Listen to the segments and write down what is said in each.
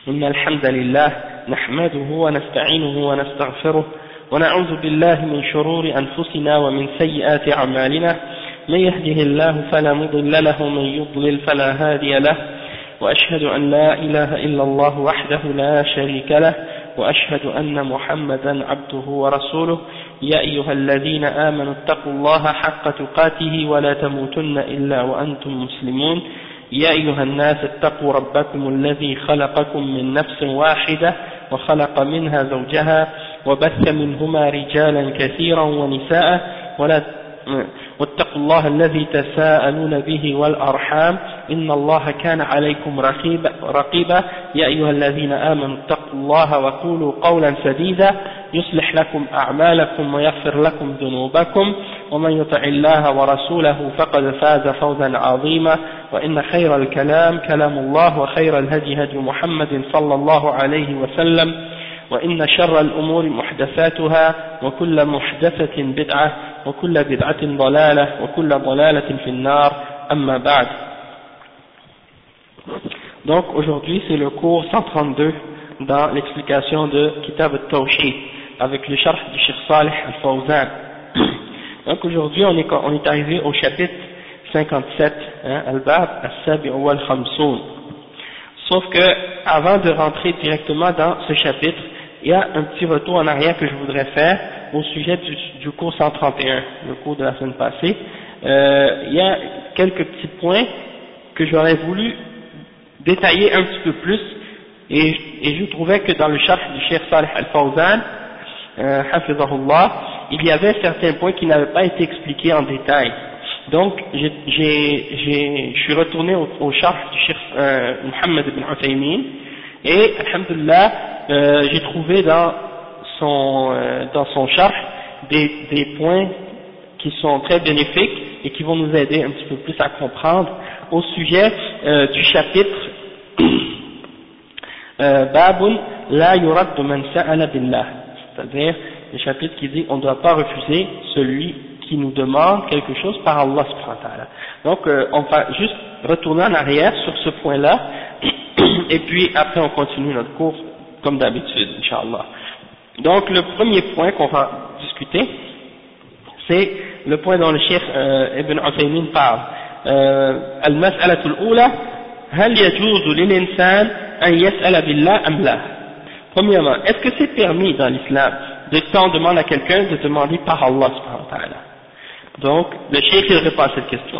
إن الحمد لله نحمده ونستعينه ونستغفره ونعوذ بالله من شرور أنفسنا ومن سيئات أعمالنا من يهده الله فلا مضل له ومن يضلل فلا هادي له وأشهد أن لا إله إلا الله وحده لا شريك له وأشهد أن محمدا عبده ورسوله يا أيها الذين آمنوا اتقوا الله حق تقاته ولا تموتن إلا وأنتم مسلمون يا أيها الناس اتقوا ربكم الذي خلقكم من نفس واحدة وخلق منها زوجها وبث منهما رجالا كثيرا ونساء واتقوا الله الذي تساءلون به والأرحام إن الله كان عليكم رقيبا يا أيها الذين آمنوا اتقوا الله وقولوا قولا سديدا يصلح لكم أعمالكم ويغفر لكم ذنوبكم ومن يطع الله ورسوله فقد فاز فوزا عظيما وإن خير الكلام كلام الله وخير الهدي هدي محمد صلى الله عليه وسلم وإن شر الأمور محدثاتها وكل محدثة بدعة وكل بدعة ضلالة وكل ضلالة في النار أما بعد. Donc aujourd'hui c'est le cours 132 dans l'explication de Kitab al-Tawhid avec le sharh du Cheikh Salih al-Fawzan. Donc aujourd'hui on est arrivé au chapitre 57, Al-Bab al-Sabi' wal-Khamsoun. Sauf que avant de rentrer directement dans ce chapitre, il y a un petit retour en arrière que je voudrais faire au sujet du cours 131, le cours de la semaine passée. Il y a quelques petits points que j'aurais voulu détailler un petit peu plus et je trouvais que dans le chapitre du Cheikh Salih al-Fawzan, hafizahullah, il y avait certains points qui n'avaient pas été expliqués en détail. Donc je suis retourné au chapitre du Cheikh Mohammed ibn Uthaymin et alhamdulillah j'ai trouvé dans son charh des points qui sont très bénéfiques et qui vont nous aider un petit peu plus à comprendre au sujet du chapitre Babun la yurad man sa'ala billah, c'est-à-dire le chapitre qui dit on ne doit pas refuser celui qui nous demande quelque chose par Allah subhanahu wa ta'ala. Donc on va juste retourner en arrière sur ce point-là et puis après on continue notre cours comme d'habitude, Inch'Allah. Donc le premier point qu'on va discuter, c'est le point dont le Cheikh Ibn Uthaymin parle. Al-mas'alatu al-ula, hal yajuzu lil-insan an yas'ala billah am la? Premièrement, est-ce que c'est permis dans l'islam de quand on demande à quelqu'un de demander par Allah subhanahu wa ta'ala? Donc le Cheikh il répond à cette question.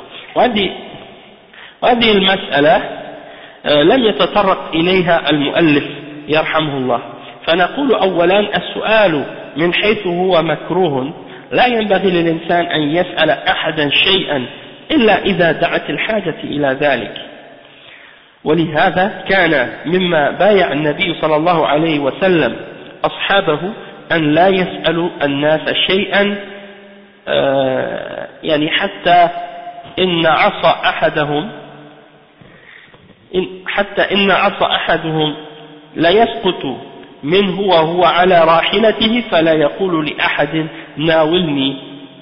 وهذه المسألة لم يتطرق إليها المؤلف يرحمه الله، فنقول أولا السؤال من حيث هو مكروه لا ينبغي للإنسان أن يسأل أحدا شيئا إلا إذا دعت الحاجة إلى ذلك، ولهذا كان مما بايع النبي صلى الله عليه وسلم أصحابه أن لا يسألوا الناس شيئا يعني حتى إن عصا أحدهم لا يسقط منه وهو على راحلته فلا يقول لأحد ناولنيه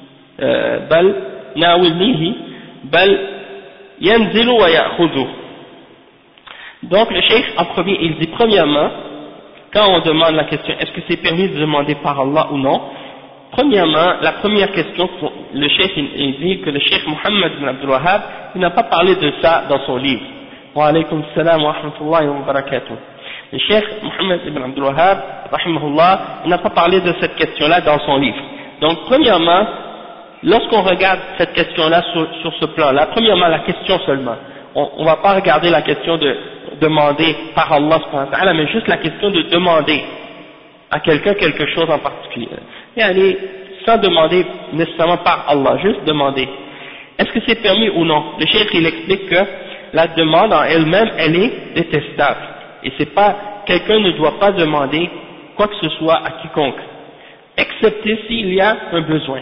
بل ينزل ويأخذه. Donc le cheikh en premier il dit premièrement, quand on demande la question est-ce que c'est permis de demander par Allah ou non, premièrement la première question le cheikh il dit que le cheikh Mohammed ibn Abdul Wahhab il n'a pas parlé de ça dans son livre. Wa alaykum salam wa rahmatullahi wa barakatuh. Le cheikh Mohammed ibn Abdul Wahhab rahimahullah il n'a pas parlé de cette question là dans son livre. Donc premièrement lorsqu'on regarde cette question là sur ce plan là, premièrement la question seulement, on va pas regarder la question de demander par Allah subhanahu wa ta'ala, mais juste la question de demander à quelqu'un quelque chose en particulier, et aller sans demander nécessairement par Allah, juste demander est-ce que c'est permis ou non. Le cheikh il explique que la demande en elle-même elle est détestable et c'est pas, quelqu'un ne doit pas demander quoi que ce soit à quiconque excepté s'il y a un besoin,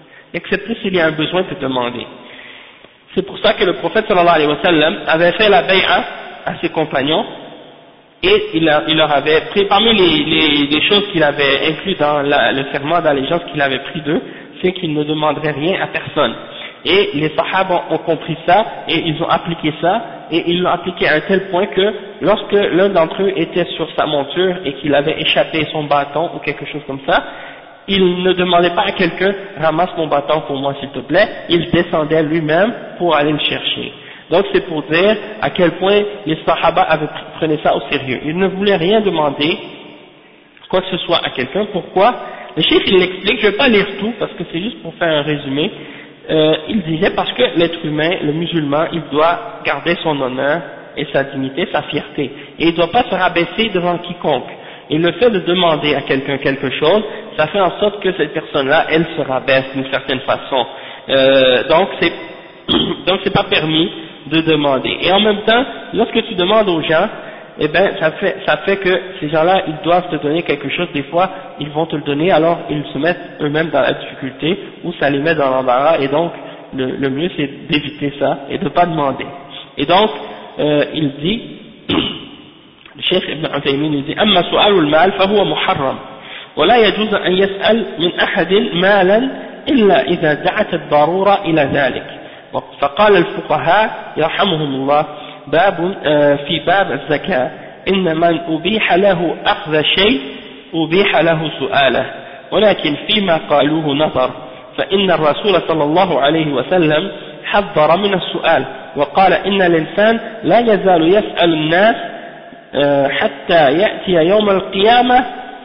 de demander. C'est pour ça que le prophète sallallahu alayhi wa sallam avait fait la bay'a à ses compagnons et il leur avait pris, parmi les choses qu'il avait inclus dans le serment d'allégeance qu'il avait pris d'eux, c'est qu'il ne demanderait rien à personne. Et les Sahaba ont compris ça, et ils ont appliqué ça, et ils l'ont appliqué à un tel point que lorsque l'un d'entre eux était sur sa monture et qu'il avait échappé son bâton ou quelque chose comme ça, il ne demandait pas à quelqu'un « ramasse mon bâton pour moi s'il te plaît », il descendait lui-même pour aller le chercher. Donc c'est pour dire à quel point les Sahaba prenaient ça au sérieux. Ils ne voulaient rien demander, quoi que ce soit à quelqu'un. Pourquoi? Le cheikh il l'explique, je ne vais pas lire tout parce que c'est juste pour faire un résumé. Il disait parce que l'être humain, le musulman, il doit garder son honneur et sa dignité, sa fierté. Et il ne doit pas se rabaisser devant quiconque. Et le fait de demander à quelqu'un quelque chose, ça fait en sorte que cette personne-là, elle se rabaisse d'une certaine façon. Donc c'est pas permis de demander. Et en même temps, lorsque tu demandes aux gens, eh ben ça fait que ces gens-là, ils doivent te donner quelque chose. Des fois, ils vont te le donner, alors ils se mettent eux-mêmes dans la difficulté ou ça les met dans l'embarras. Et donc, le mieux c'est d'éviter ça et de ne pas demander. Et donc, il dit, le Cheikh Ibn Uthaymin il dit أما سؤال المال فهو محرم ولا يجوز أن يسأل من أحد مالا إلا إذا دعت الضرورة إلى ذلك. فقال الفقهاء يرحمهم الله في باب الزكاة إن من أبيح له أخذ شيء أبيح له سؤاله ولكن فيما قالوه نظر فإن الرسول صلى الله عليه وسلم حذر من السؤال وقال إن الإنسان لا يزال يسأل الناس حتى يأتي يوم القيامة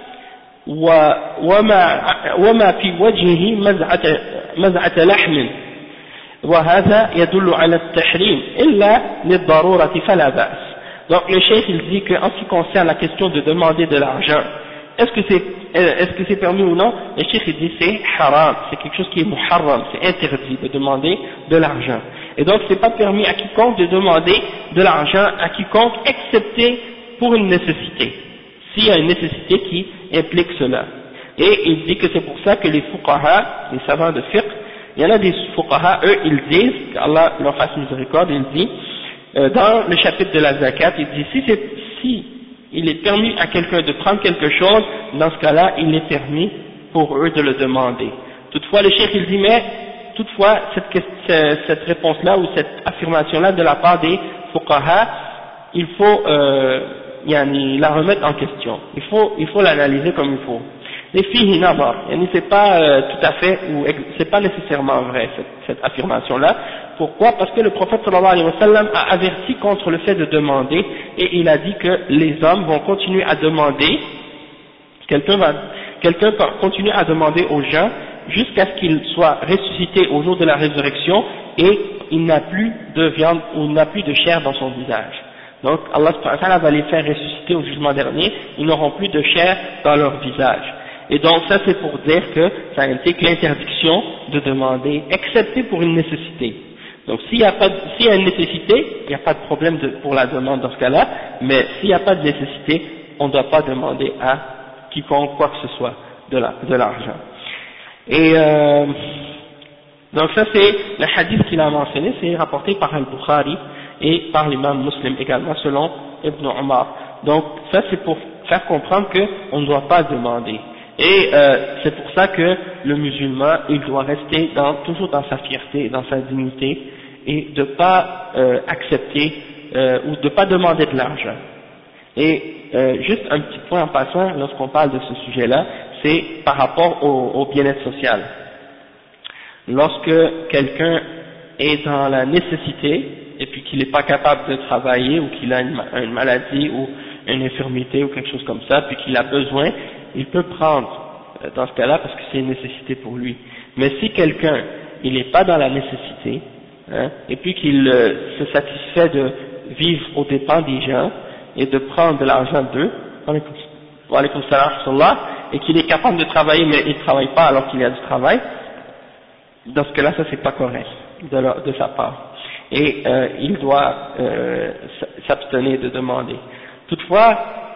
وما في وجهه مزعة لحم وهذا يدل على التحريم إلا للضرورة فلا بأس. Donc le cheikh il dit qu'en ce qui concerne la question de demander de l'argent, est-ce que c'est permis ou non? Le cheikh il dit c'est haram, c'est quelque chose qui est muharram, c'est interdit de demander de l'argent. Et donc c'est pas permis à quiconque de demander de l'argent à quiconque excepté pour une nécessité, s'il y a une nécessité qui implique cela. Et il dit que c'est pour ça que les fuqaha, les savants de fiqh, il y en a des fuqaha, eux ils disent, qu'Allah leur fasse miséricorde, il dit, dans le chapitre de la zakat, il dit si il est permis à quelqu'un de prendre quelque chose, dans ce cas-là, il est permis pour eux de le demander. Toutefois, le cheikh il dit, mais toutefois, cette réponse-là ou cette affirmation-là de la part des fuqaha, il faut la remettre en question. Il faut l'analyser comme il faut. Les filles nazar, c'est pas tout à fait ou c'est pas nécessairement vrai cette affirmation-là. Pourquoi? Parce que le prophète sallallahu alayhi wa sallam a averti contre le fait de demander et il a dit que les hommes vont continuer à demander. Quelqu'un va continuer à demander aux gens jusqu'à ce qu'il soit ressuscité au jour de la résurrection et il n'a plus de viande ou il n'a plus de chair dans son visage. Donc Allah subhanahu wa ta'ala va les faire ressusciter au jugement dernier, ils n'auront plus de chair dans leur visage. Et donc ça c'est pour dire que ça implique l'interdiction de demander, excepté pour une nécessité. Donc s'il y a une nécessité, il n'y a pas de problème pour la demande dans ce cas-là, mais s'il n'y a pas de nécessité, on ne doit pas demander à quiconque quoi que ce soit de l'argent. Et donc ça c'est le hadith qu'il a mentionné, c'est rapporté par Al-Bukhari et par l'imam Muslim également selon Ibn Omar. Donc ça c'est pour faire comprendre qu'on ne doit pas demander. Et c'est pour ça que le musulman il doit rester toujours dans sa fierté, dans sa dignité et de pas accepter ou de pas demander de l'argent. Et juste un petit point en passant lorsqu'on parle de ce sujet-là, c'est par rapport au bien-être social. Lorsque quelqu'un est dans la nécessité et puis qu'il n'est pas capable de travailler ou qu'il a une maladie ou une infirmité ou quelque chose comme ça, puis qu'il a besoin, il peut prendre dans ce cas-là parce que c'est une nécessité pour lui. Mais si quelqu'un il n'est pas dans la nécessité et puis qu'il se satisfait de vivre aux dépens des gens et de prendre de l'argent d'eux, et qu'il est capable de travailler mais il ne travaille pas alors qu'il y a du travail, dans ce cas-là ça c'est pas correct de sa part. Et il doit s'abstenir de demander. Toutefois,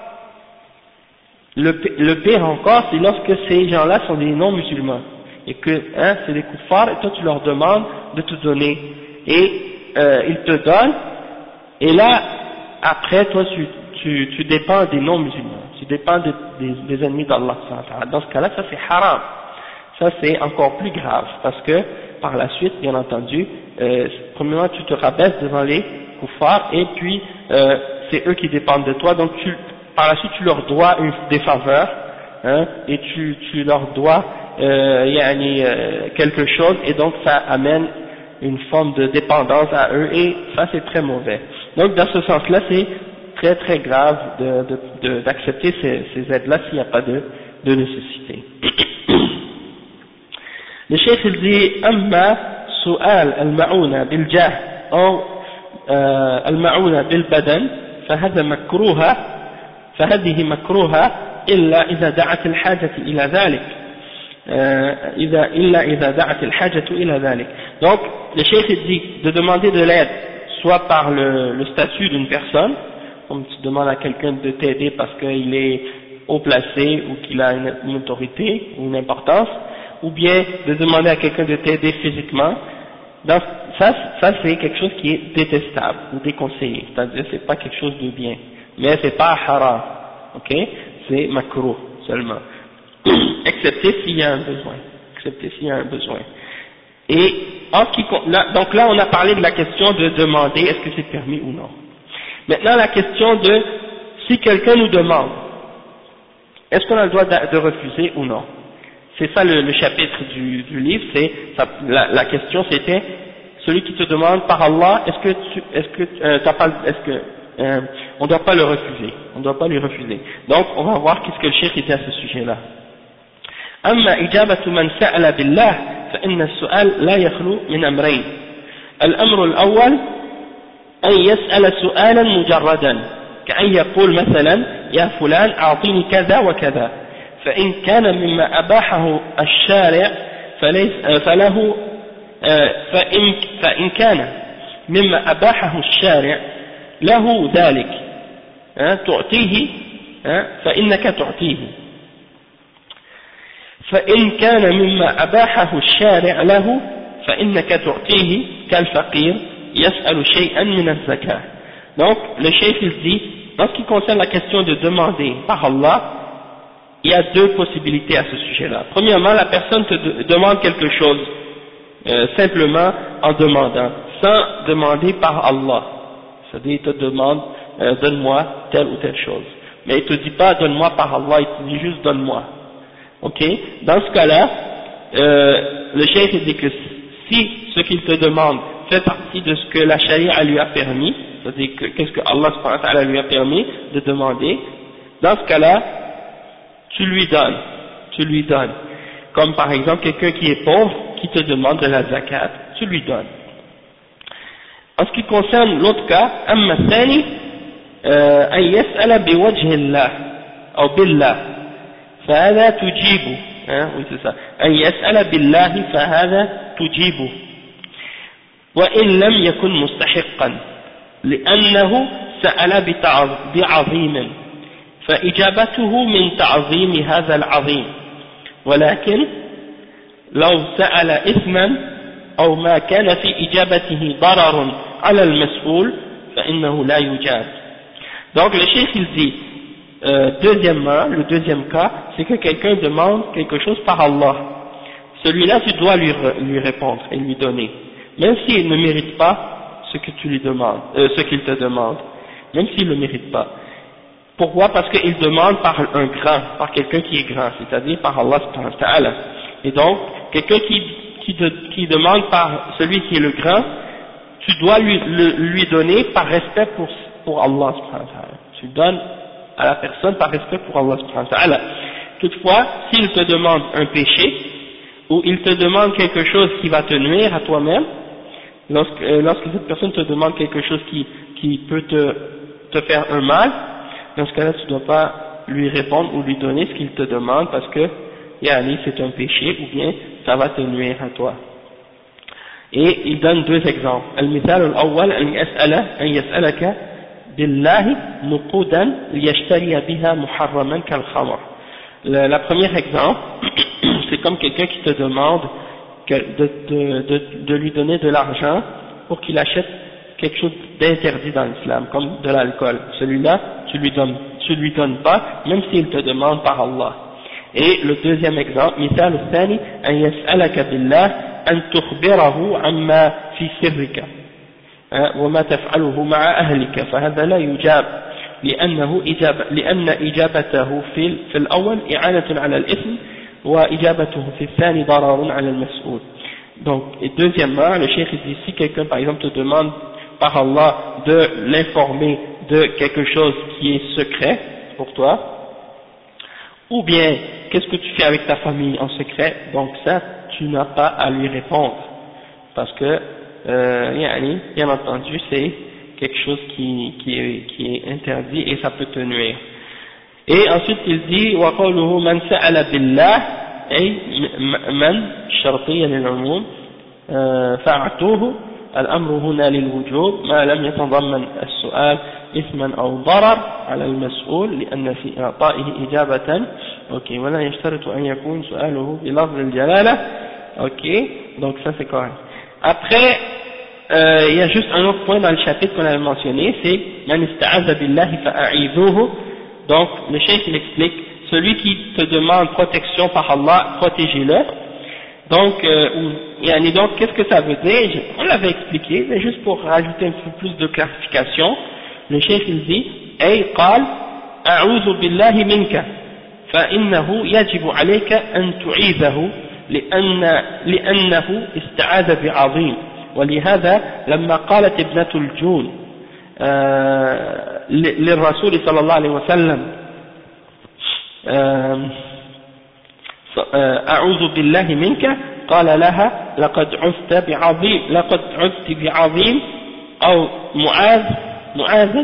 le pire encore, c'est lorsque ces gens-là sont des non-musulmans et que c'est des kuffars et toi tu leur demandes de te donner et ils te donnent et là après toi tu dépends des non-musulmans, tu dépends des ennemis d'Allah. Dans ce cas-là, ça c'est haram. Ça c'est encore plus grave parce par la suite, bien entendu, premièrement tu te rabaisses devant les kuffars, et puis c'est eux qui dépendent de toi, donc par la suite tu leur dois des faveurs, hein, et tu leur dois quelque chose, et donc ça amène une forme de dépendance à eux, et ça c'est très mauvais. Donc dans ce sens-là, c'est très très grave d'accepter ces aides-là s'il n'y a pas de nécessité. Le cheikh il dit أما سؤال المعونة بالجاه أو المعونة بالبدن فهذا مكروه فهذه مكروهة إلا إذا دعت الحاجة إلى ذلك إذا دعت الحاجة إلى ذلك. Donc le cheikh il dit de demander de l'aide soit par le statut d'une personne, comme tu demandes à quelqu'un de t'aider parce qu'il est haut placé ou qu'il a une autorité ou une importance, ou bien de demander à quelqu'un de t'aider physiquement. Donc, ça c'est quelque chose qui est détestable ou déconseillé, c'est-à-dire c'est pas quelque chose de bien, mais c'est pas haram, ok, c'est makruh seulement, excepté s'il y a un besoin, Et donc là on a parlé de la question de demander est-ce que c'est permis ou non. Maintenant la question de si quelqu'un nous demande, est-ce qu'on a le droit de refuser ou non? C'est ça le chapitre du livre, la question c'était, celui qui te demande par Allah, on ne doit pas le refuser, on ne doit pas lui refuser. Donc on va voir qu'est-ce que le cheikh dit à ce sujet-là. أما إجابة من سأل بالله فإن السؤال لا يخلو من أمرين. الأمر الأول أن يسأل سؤالا مجردا كأن يقول مثلا يا فلان أعطيني كذا وكذا، فإن كان مما أباحه الشارع فإن كان مما أباحه الشارع له ذلك تعطيه فإنك تعطيه، فإن كان مما أباحه الشارع له فإنك تعطيه كالفقير يسأل شيئا من الزكاة. Donc le cheikh il dit, en ce qui concerne la question de demander par Allah, il y a deux possibilités à ce sujet-là. Premièrement, la personne te demande quelque chose simplement en demandant, sans demander par Allah. C'est-à-dire il te demande donne-moi telle ou telle chose, mais il te dit pas donne-moi par Allah, il te dit juste donne-moi. Ok, dans ce cas-là, le cheikh dit que si ce qu'il te demande fait partie de ce que la charia lui a permis, c'est-à-dire qu'est-ce que Allah subhanahu wa ta'ala lui a permis de demander, dans ce cas-là, tu lui donnes. Comme par exemple quelqu'un qui est pauvre, qui te demande de la zakat, tu lui donnes. En ce qui concerne l'autre cas, أما الثاني أن يسأل بوجه الله أو بالله فهذا تجيبه، oui c'est ça، أن يسأل بالله فهذا تجيبه وإن لم يكن مستحقا لأنه سأل بعظيم فإجابته من تعظيم هذا العظيم، ولكن لو سأل إثما أو ما كان في إجابته ضرر على المسؤول فإنه لا يجاب. Donc le cheikh il dit deuxièmement, le deuxième cas, c'est que quelqu'un demande quelque chose par Allah. Celui-là, tu dois lui répondre et lui donner, même s'il ne mérite pas ce que tu lui demandes, ce qu'il te demande, même s'il ne le mérite pas. Pourquoi? Parce qu'il demande par un grand, par quelqu'un qui est grand, c'est-à-dire par Allah subhanahu wa ta'ala. Et donc, quelqu'un qui demande par celui qui est le grand, tu dois lui donner par respect pour Allah subhanahu wa ta'ala. Tu donnes à la personne par respect pour Allah subhanahu wa ta'ala. Toutefois, s'il te demande un péché, ou il te demande quelque chose qui va te nuire à toi-même, lorsque cette personne te demande quelque chose qui peut te faire un mal, dans ce cas-là, tu ne dois pas lui répondre ou lui donner ce qu'il te demande parce que c'est un péché ou bien ça va te nuire à toi. Et il donne deux exemples. Al-Mithal al-Awwal an yas'alaka billahi nuqudan liyashtariya biha muharraman kal-khamr. La première exemple, c'est comme quelqu'un qui te demande de lui donner de l'argent pour qu'il achète quelque chose d'interdit dans l'islam, comme de l'alcool. Celui-là, tu lui donnes pas, même s'il te demande par Allah. Et le deuxième exemple, مثال الثاني أن يسألك بالله أن تخبره عما في سرك وما تفعله مع أهلك فهذا لا يجاب لأن إجابته في الأول إعانة على الإثم وإجابته في الثاني ضرر على المسؤول. Donc, et deuxièmement, le cheikh dit si quelqu'un par exemple te demande par Allah de l'informer de quelque chose qui est secret pour toi, ou bien qu'est-ce que tu fais avec ta famille en secret, donc ça tu n'as pas à lui répondre parce que bien entendu c'est quelque chose qui est interdit et ça peut te nuire. Et ensuite il dit وقوله من سأل بالله أي من شرطية للعموم فأعطوه الأمر هنا للوجوب ما لم يتضمن السؤال إثما أو ضرر على المسؤول لأن في إعطائه إجابة ولا يشترط أن يكون سؤاله بلفظ الجلالة. Donc ça c'est correct. Après il y a juste un autre point dans le chapitre qu'on avait mentionné, c'est man ista'aza billahi fa'a'idhuhu. Donc le cheikh il explique celui qui te demande protection par Allah, protégez-le. Donc donc qu'est-ce que ça veut dire? On l'avait expliqué, mais juste pour rajouter un peu plus de clarification, le cheikh il dit ay qal a'udhu billahi minka فإنه يجب عليك أن تعيذه لأنه استعاذ بعظيم. ولهذا لما قالت ابنة الجون للرسول صلى الله عليه وسلم أعوذ بالله منك قال لها لقد عذت بعظيم أو معاذ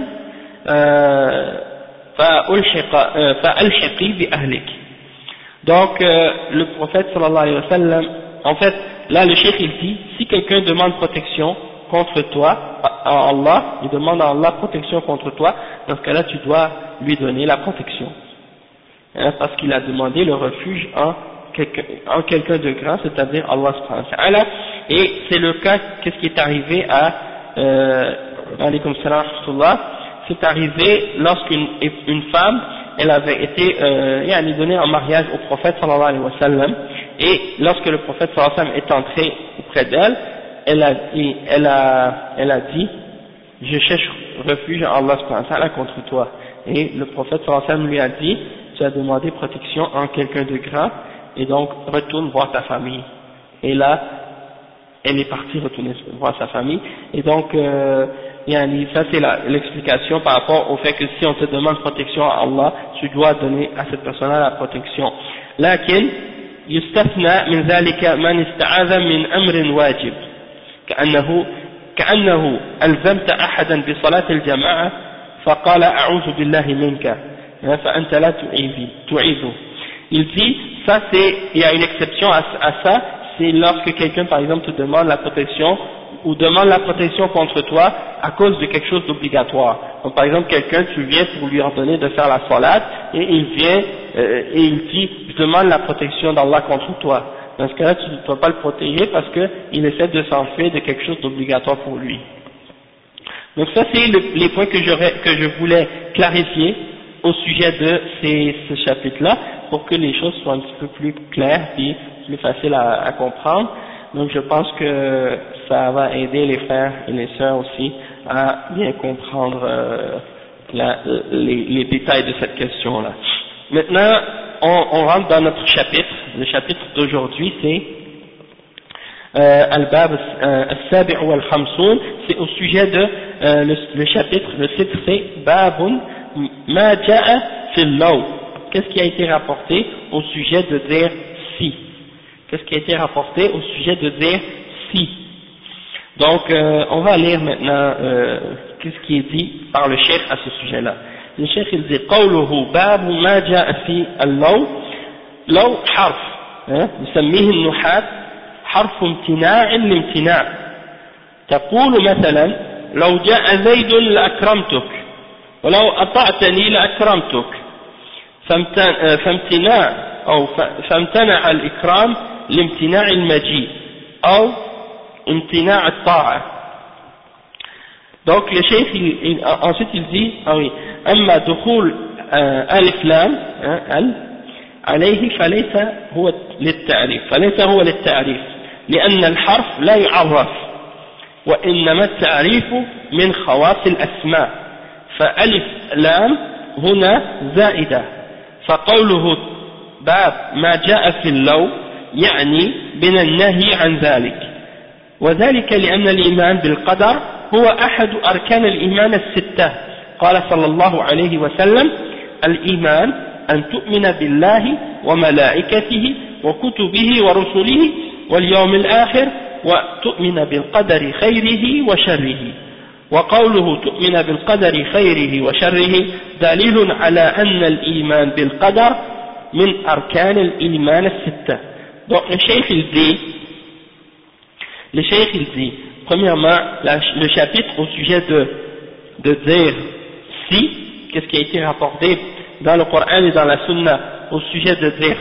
فألحقي بأهلك. Donc le prophète sallallahu alayhi wa sallam, en fait là le cheikh il dit si quelqu'un demande protection contre toi à Allah, il demande à Allah protection contre toi, dans ce cas-là tu dois lui donner la protection, parce qu'il a demandé le refuge en quelqu'un de grand, c'est-à-dire Allah subhanahu wa ta'ala. Et c'est le cas, qu'est-ce qui est arrivé à alaykum salam wa rahmatullah, c'est arrivé lorsqu'une femme elle avait été donnée en mariage au prophète sallallahu alayhi wa sallam, et lorsque le prophète sallallahu alayhi wa sallam est entré auprès d'elle, elle a dit je cherche refuge à Allah subhanahu wa ta'ala contre toi, et le prophète sallallahu alayhi wa sallam lui a dit tu as demandé protection en quelqu'un de grand, et donc retourne voir ta famille. Et là elle est partie retourner voir sa famille, et donc ça c'est l'explication par rapport au fait que si on te demande protection à Allah, tu dois donner à cette personne-là la protection. Lakin يستثنى من ذلك من استعاذ من أمر واجب كأنه ألزمت أحدا بصلاة الجماعة فقال أعوذ بالله منك فأنت لا تعيذه. Il dit ça c'est, il y a une exception à ça, c'est lorsque quelqu'un par exemple te demande la protection ou demande la protection contre toi à cause de quelque chose d'obligatoire. Donc par exemple quelqu'un, tu viens pour lui ordonner de faire la salat et il vient et il dit je demande la protection d'Allah contre toi. Dans ce cas-là tu ne dois pas le protéger parce qu'il essaie de s'enfuir de quelque chose d'obligatoire pour lui. Donc ça c'est les points que je voulais clarifier au sujet de ce chapitre-là, pour que les choses soient un petit peu plus claires et plus faciles à comprendre. Donc je pense que ça va aider les frères et les sœurs aussi à bien comprendre les détails de cette question-là. Maintenant, on rentre dans notre chapitre. Le chapitre d'aujourd'hui, c'est Al-Bab al-Sabi' wal-Khamsoun. C'est au sujet de le chapitre, le titre c'est Babun ma ja'a fil law. Qu'est-ce qui a été rapporté au sujet de dire si? Qu'est-ce qui a été rapporté au sujet de dire si? Donc, on va lire maintenant qu'est-ce qui est dit par le cheikh à ce sujet-là. Le cheikh il dit قوله باب ما جاء في اللو. لو حرف يسميه النحاة حرف امتناع لامتناع. تقول مثلا لو جاء زيد لأكرمتك ولو أطعتني لأكرمتك. فامتنع الإكرام لامتناع المجيء أو امتناع الطاعة. Donc le cheikh ensuite il dit أما دخول ألف لام عليه فليس هو للتعريف لأن الحرف لا يعرف وإنما التعريف من خواص الأسماء فألف لام هنا زائدة فقوله باب ما جاء في اللو يعني من النهي عن ذلك وذلك لأن الإيمان بالقدر هو أحد أركان الإيمان الستة قال صلى الله عليه وسلم الإيمان أن تؤمن بالله وملائكته وكتبه ورسله واليوم الآخر وتؤمن بالقدر خيره وشره وقوله تؤمن بالقدر خيره وشره دليل على أن الإيمان بالقدر من أركان الإيمان الستة. Donc le cheikh il dit premièrement le chapitre au sujet de dire si, qu'est-ce qui a été rapporté dans le Coran et dans la Sunna au sujet de dire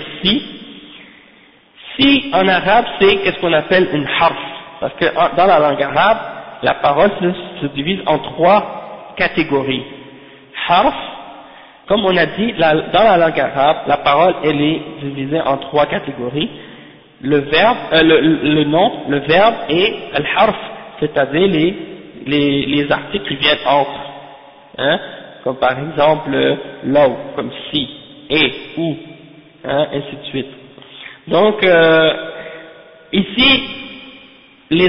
si en arabe c'est qu'est-ce qu'on appelle une harf, parce que dans la langue arabe la parole se divise en trois catégories. Harf, comme on a dit dans la langue arabe la parole elle est divisée en trois catégories, le verbe, le nom, le verbe et le harf, c'est-à-dire les articles qui viennent entre, hein, comme par exemple law, comme si, et, ou, hein, ainsi de suite. Donc ici les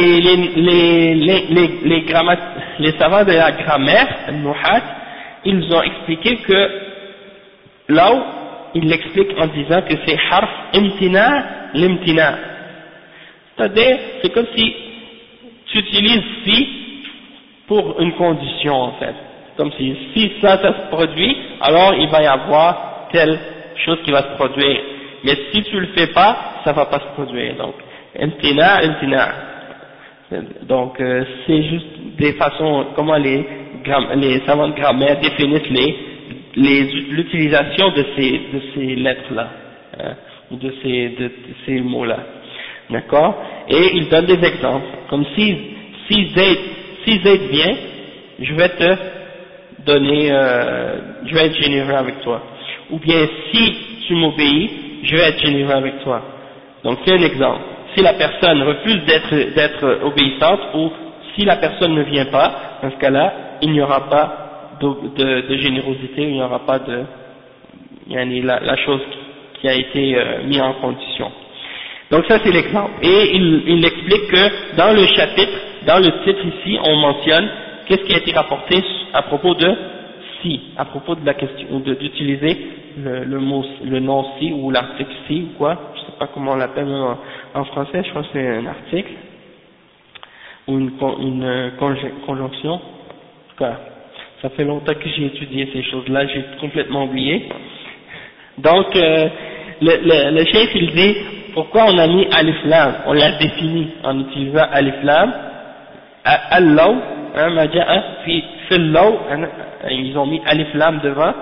savants de la grammaire, al-Nuhat, ils ont expliqué que law, ils l'expliquent en disant que c'est harf imtina l'imtina, c'est-à-dire c'est comme si tu utilises si pour une condition en fait, comme si ça se produit alors il va y avoir telle chose qui va se produire, mais si tu le fais pas ça va pas se produire. Donc imtina, donc c'est juste des façons comment les savants de grammaire définissent l'utilisation de ces lettres là, hein, ou de ces mots là, d'accord, et ils donnent des exemples comme si Zayd vient, je vais te donner je vais être généreux avec toi, ou bien si tu m'obéis je vais être généreux avec toi. Donc c'est un exemple. Si la personne refuse d'être obéissante, ou si la personne ne vient pas, dans ce cas-là il n'y aura pas de générosité, il n'y aura pas de la chose qui a été mise en condition. Donc ça c'est l'exemple. Et il explique que dans le chapitre, dans le titre ici, on mentionne qu'est-ce qui a été rapporté à propos de si, à propos de la question d'utiliser le nom si ou l'article si ou quoi, je sais pas comment on l'appelle en français, je crois que c'est un article ou une conjonction. En tout cas, ça fait longtemps que j'ai étudié ces choses-là, j'ai complètement oublié. Donc le cheikh il dit pourquoi on a mis alif lam, on l'a défini en utilisant alif lam, al-law, ma ja'a fi fil-law, ils ont mis alif lam devant.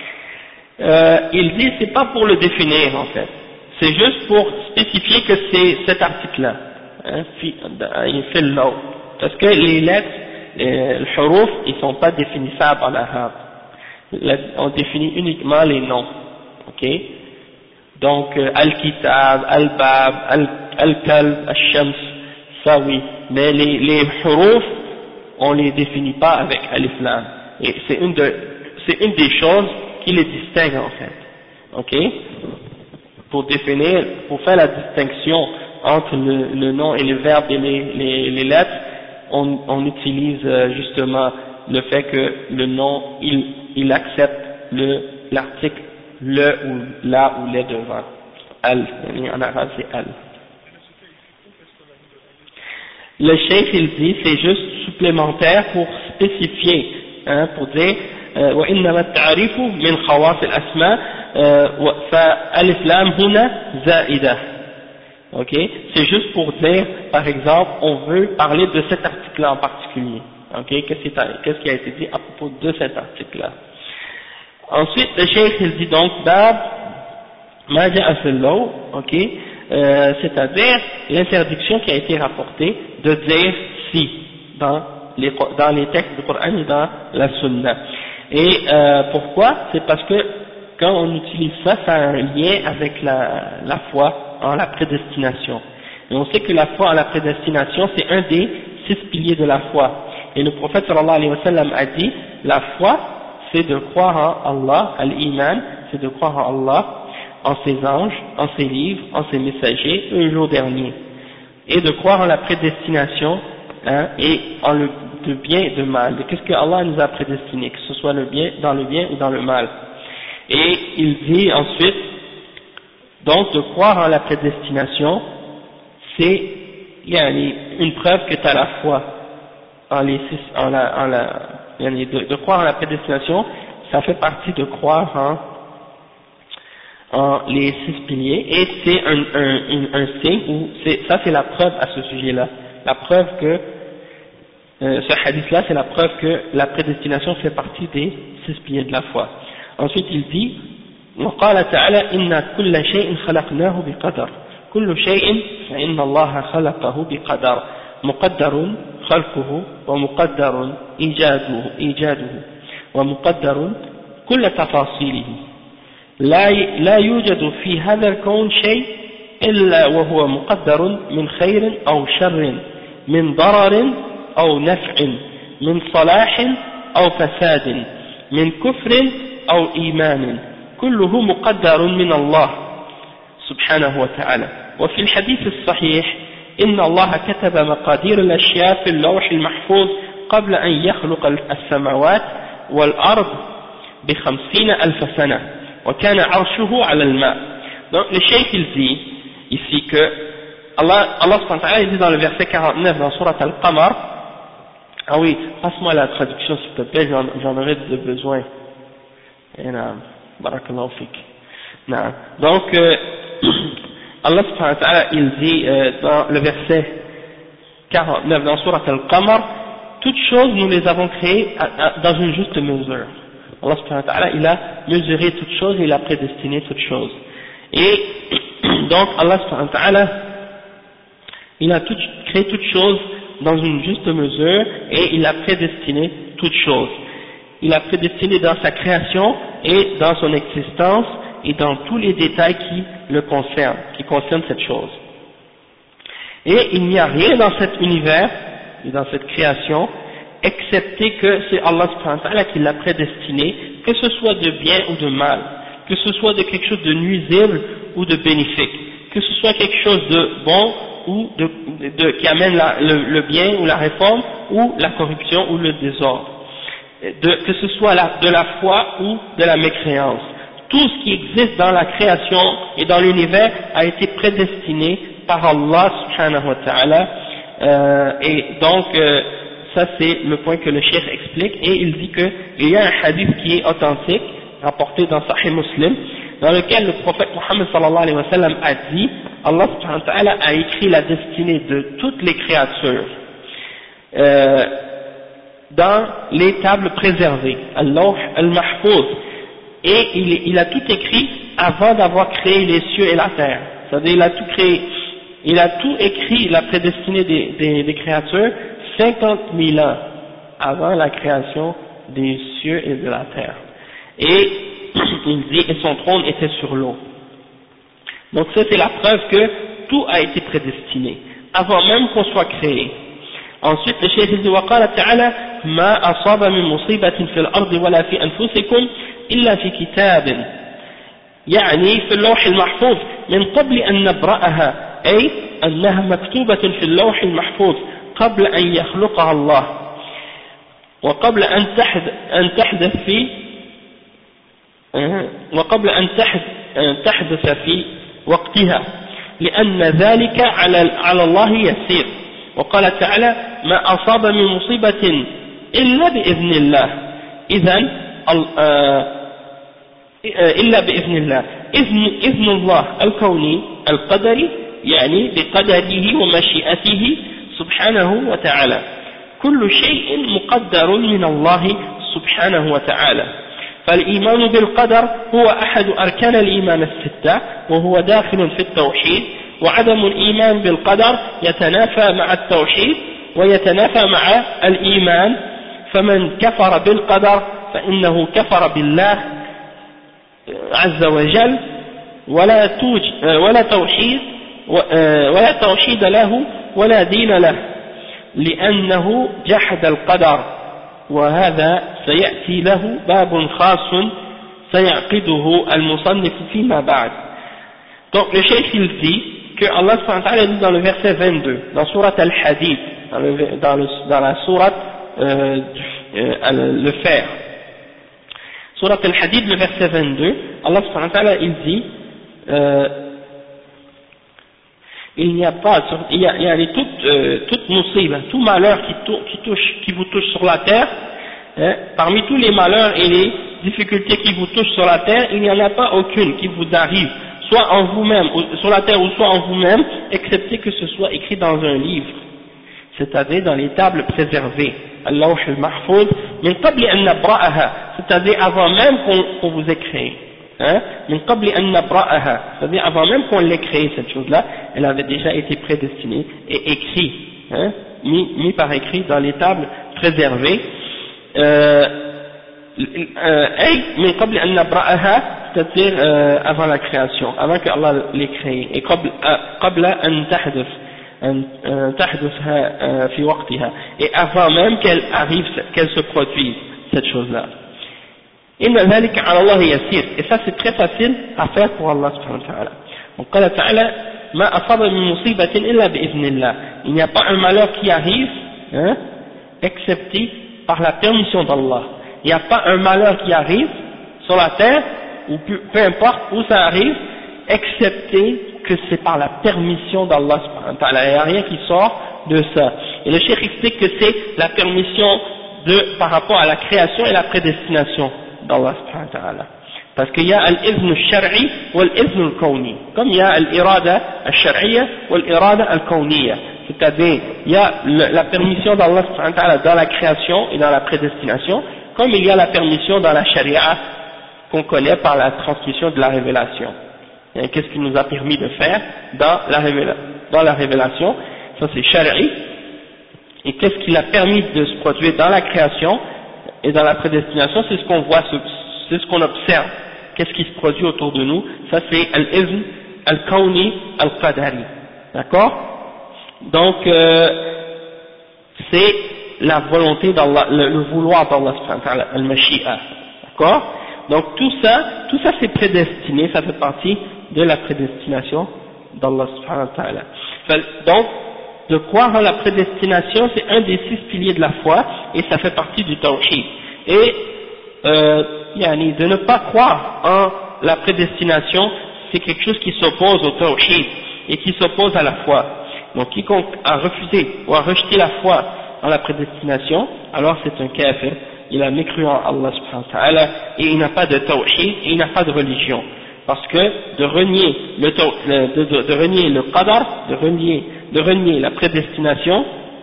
Il dit c'est pas pour le définir en fait, c'est juste pour spécifier que c'est cet article-là, fil-law, parce que les lettres, les huruf, ils sont pas définissables en arabe, on définit uniquement les noms, ok. Donc al-kitab, al-bab, al-kalb, al-shams, ça oui, mais les huruf on les définit pas avec alif lam, et c'est une des choses qui les distingue en fait, ok, pour faire la distinction entre le nom et le verbe et les lettres, on utilise justement le fait que le nom il accepte l'article le ou la ou les devant, al, en arabe c'est al. Le cheikh il dit c'est juste supplémentaire pour spécifier, hein, pour dire وإنما التعريف من خواص الأسماء فألف لام هنا زائدة, ok, c'est juste pour dire par exemple on veut parler de cet article là en particulier, ok, qu'est-ce qui a été dit à propos de cet article là. Ensuite le cheikh il dit donc bab ma ja'a fil law, ok, c'est-à-dire l'interdiction qui a été rapportée de dire si dans les textes du Coran et dans la Sunna. Et pourquoi? C'est parce que quand on utilise ça, ça a un lien avec la foi en la prédestination. Et on sait que la foi à la prédestination, c'est un des 6 piliers de la foi. Et le prophète sallallahu alayhi wa sallam a dit, la foi, c'est de croire en Allah, al-Iman, c'est de croire en Allah, en ses anges, en ses livres, en ses messagers, et au jour dernier. Et de croire en la prédestination, hein, et en le bien et le mal. Qu'est-ce que Allah nous a prédestiné, que ce soit le bien, dans le bien ou dans le mal. Et il dit ensuite, donc de croire en la prédestination, c'est une preuve que tu as la foi de croire en la prédestination, ça fait partie de croire en les 6 piliers, et c'est un signe où ça c'est la preuve à ce sujet-là. La preuve que ce hadith-là, c'est la preuve que la prédestination fait partie des 6 piliers de la foi. Ensuite il dit, وقال تعالى إن كل شيء خلقناه بقدر كل شيء فإن الله خلقه بقدر مقدر خلقه ومقدر إيجاده ومقدر كل تفاصيله لا يوجد في هذا الكون شيء إلا وهو مقدر من خير أو شر من ضرر أو نفع من صلاح أو فساد من كفر أو إيمان كله مقدر من الله سبحانه وتعالى. وفي الحديث الصحيح إن الله كتب مقادير الأشياء في اللوح المحفوظ قبل أن يخلق السماوات والأرض ب50,000 سنة وكان عرشه على الماء. Donc le cheikh il dit ici que Allah subhanahu wa ta'ala dit dans le verset 49 dans Surat Al-Qamar, ah oui, passe-moi la traduction s'il te plaît, j'en aurais de besoin. Et barakallahu fik. Donc Allah subhanahu wa ta'ala il dit dans le verset 49 dans Surat Al-Qamar, toutes choses nous les avons créées dans une juste mesure. Allah subhanahu wa ta'ala il a mesuré toutes choses et il a prédestiné toutes choses. Et donc Allah subhanahu wa ta'ala il a créé toutes choses dans une juste mesure et il a prédestiné toutes choses. Il a prédestiné dans sa création et dans son existence et dans tous les détails qui le concernent, qui concernent cette chose. Et il n'y a rien dans cet univers et dans cette création excepté que c'est Allah subhanahu wa ta'ala qui l'a prédestiné, que ce soit de bien ou de mal, que ce soit de quelque chose de nuisible ou de bénéfique, que ce soit quelque chose de bon ou qui amène le bien ou la réforme ou la corruption ou le désordre, que ce soit de la foi ou de la mécréance. Tout ce qui existe dans la création et dans l'univers a été prédestiné par Allah subhanahu wa ta'ala, et donc ça c'est le point que le cheikh explique, et il dit qu'il y a un hadith qui est authentique rapporté dans Sahih Muslim dans lequel le prophète Muhammad sallallahu alayhi wa sallam a dit, Allah subhanahu wa ta'ala a écrit la destinée de toutes les créatures dans les tables préservées, al-Lawh al-Mahfouz, et il a tout écrit avant d'avoir créé les cieux et la terre. C'est-à-dire il a tout créé, il a tout écrit, la prédestinée des créatures 50 000 ans avant la création des cieux et de la terre. Et il dit, et son trône était sur l'eau. Donc ça c'est la preuve que tout a été prédestiné avant même qu'on soit créé. Ensuite le cheikh dit, وقال تعالى ما أصاب من مصيبة في الأرض ولا في أنفسكم إلا في كتاب يعني في اللوح المحفوظ من قبل أن نبرأها، أي أنها مكتوبة في اللوح المحفوظ قبل أن يخلقها الله وقبل أن تحدث في وقتها، لأن ذلك على الله يسير. وقال تعالى ما أصاب من مصيبة إلا بإذن الله، إذن إلا بإذن الله، إذن الله الكوني القدري يعني بقدره ومشيئته سبحانه وتعالى، كل شيء مقدر من الله سبحانه وتعالى. فالإيمان بالقدر هو أحد أركان الإيمان الستة، وهو داخل في التوحيد، وعدم الإيمان بالقدر يتنافى مع التوحيد ويتنافى مع الإيمان، فمن كفر بالقدر فإنه كفر بالله عز وجل، ولا توحيد ولا توحيد له ولا دين له لأنه جحد القدر وهذا سيأتي له باب خاص سيعقده المصنف فيما بعد. Donc le cheikh il dit que Allah subhanahu wa ta'ala dit dans le verset 22 dans surat al-Hadid, dans la sourate le fer, surat al-Hadid, le verset 22, Allah subhanahu wa ta'ala il dit il n'y a pas, il y a toute musiba, tout malheur qui vous touche sur la terre, parmi tous les malheurs et les difficultés qui vous touchent sur la terre, il n'y en a pas aucune qui vous arrive, soit en vous-même, sur la terre ou soit en vous-même, excepté que ce soit écrit dans un livre, c'est-à-dire dans les tables préservées, Al-Lawh al-Mahfouz, min qabli an nabra'aha, c'est-à-dire avant même qu'on vous ait créé. Min qabli an nabra'aha, c'est-à-dire avant même qu'on l'ait créé, cette chose-là, elle avait déjà été prédestinée et écrite, mis par écrit dans les tables préservées. Min qabli an nabra'aha, c'est-à-dire avant la création, avant que Allah l'ait créé, et qabla an tahduthha fi waqtiha, et avant même qu'elle arrive, qu'elle se produise, cette chose-là. Inna dhalika ala Allah yasir, et ça c'est très facile à faire pour Allah subhanahu wa ta'ala. Donc qala ta'ala ma asaba min musibatin illa bi'idhnillah, il n'y a pas un malheur qui arrive excepté par la permission d'Allah. Il n'y a pas un malheur qui arrive sur la terre, ou peu importe où ça arrive, excepté que c'est par la permission d'Allah subhanahu wa ta'ala. Il n'y a rien qui sort de ça. Et le cheikh explique que c'est la permission par rapport à la création et la prédestination d'Allah subhanahu wa ta'ala. Parce qu'il y a al-izn al-shar'i ou al-izn al-kawni. Comme il y a al-irada al-shar'iyya ou al-irada al-kawniyya. C'est-à-dire, il y a la permission d'Allah subhanahu wa ta'ala dans la création et dans la prédestination, comme il y a la permission dans la sharia qu'on connaît par la transmission de la révélation. Qu'est-ce qu'il nous a permis de faire dans la révélation? Ça c'est shari'i. Et qu'est-ce qu'il a permis de se produire dans la création et dans la prédestination? C'est ce qu'on voit, c'est ce qu'on observe. Qu'est-ce qui se produit autour de nous? Ça c'est al-izn, al-kawni, al-qadari. D'accord? Donc c'est la volonté d'Allah, le vouloir d'Allah, al-mashi'a. D'accord? Donc tout ça c'est prédestiné, ça fait partie de la prédestination d'Allah subhanahu wa ta'ala. Donc, de croire en la prédestination, c'est un des 6 piliers de la foi, et ça fait partie du tawhid. Et, de ne pas croire en la prédestination, c'est quelque chose qui s'oppose au tawhid, et qui s'oppose à la foi. Donc, quiconque a refusé ou a rejeté la foi en la prédestination, alors c'est un kafir, il a mécru en Allah subhanahu wa ta'ala, et il n'a pas de tawhid, et il n'a pas de religion. Parce que de renier le qadar, de renier la prédestination,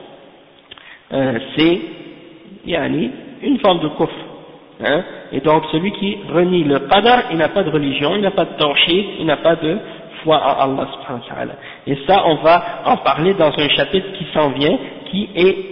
c'est une forme de kufr. Et donc celui qui renie le qadar, il n'a pas de religion, il n'a pas de tawhid, il n'a pas de foi en Allah subhanahu wa ta'ala. Et ça, on va en parler dans un chapitre qui s'en vient, qui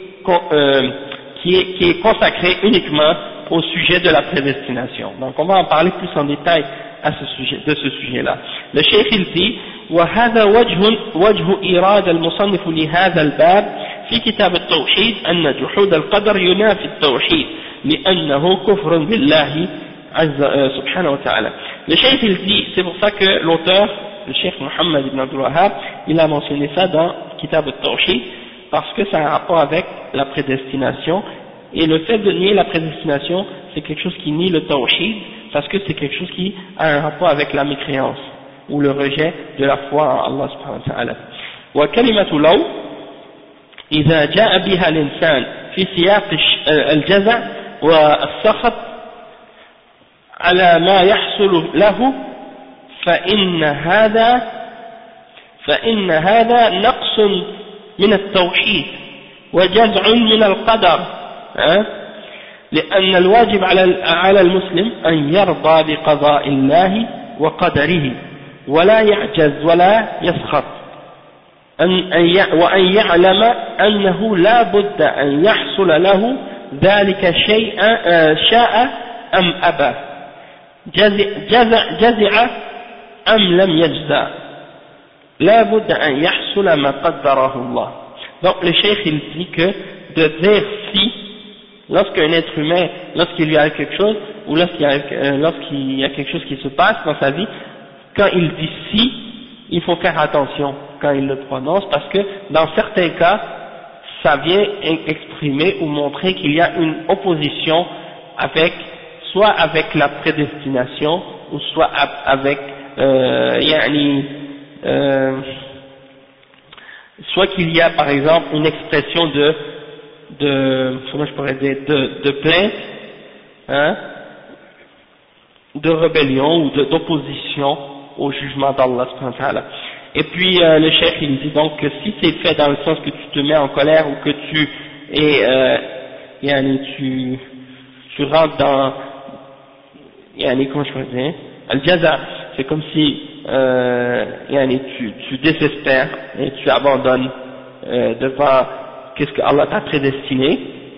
est consacré uniquement au sujet de la prédestination. Donc on va en parler plus en détail de ce sujet-là. Le cheikh il dit وهذا وجه إيراد المصنف لهذا الباب في كتاب التوحيد أن جحود القدر ينافي التوحيد لأنه كفر بالله سبحانه وتعالى. Le cheikh il dit, c'est pour ça que l'auteur, le cheikh Mohammed ibn Abdul Wahhab, il a mentionné ça dans Kitab al-Tawhid, parce que ça a un rapport avec la prédestination, et le fait de nier la prédestination, c'est quelque chose qui nie le tawhid, parce que c'est quelque chose qui a un rapport avec la mécréance, ou le rejet de la foi en Allah subhanahu wa ta'ala. وكلمة لو إذا جاء بها الإنسان في سياق الجزع والسخط على ما يحصل له فإن هذا نقص من التوحيد وجزع من القدر، لأن الواجب على المسلم أن يرضى بقضاء الله وقدره ولا يعجز ولا يسخط، وأن يعلم أنه لا بد أن يحصل له ذلك شاء أم أبى، جزع أم لم يجزع، لا بد أن يحصل ما قدره الله. Donc le cheikh il dit que de dire si, lorsqu'un être humain, lorsqu'il lui arrive quelque chose, ou lorsqu'il y a quelque chose qui se passe dans sa vie, quand il dit si, il faut faire attention quand il le prononce, parce que dans certains cas, ça vient exprimer ou montrer qu'il y a une opposition avec, soit avec la prédestination, ou soit avec, soit qu'il y a par exemple une expression comment je pourrais dire, de plainte, hein, de rébellion ou d'opposition au jugement d'Allah subhanahu wa ta'ala. Et puis le cheikh il dit donc que si c'est fait dans le sens que tu te mets en colère ou que tu tu rentres dans comment je peux dire, al-jaza, c'est comme si tu désespères et tu abandonnes devant qu'est-ce que Allah t'a prédestiné.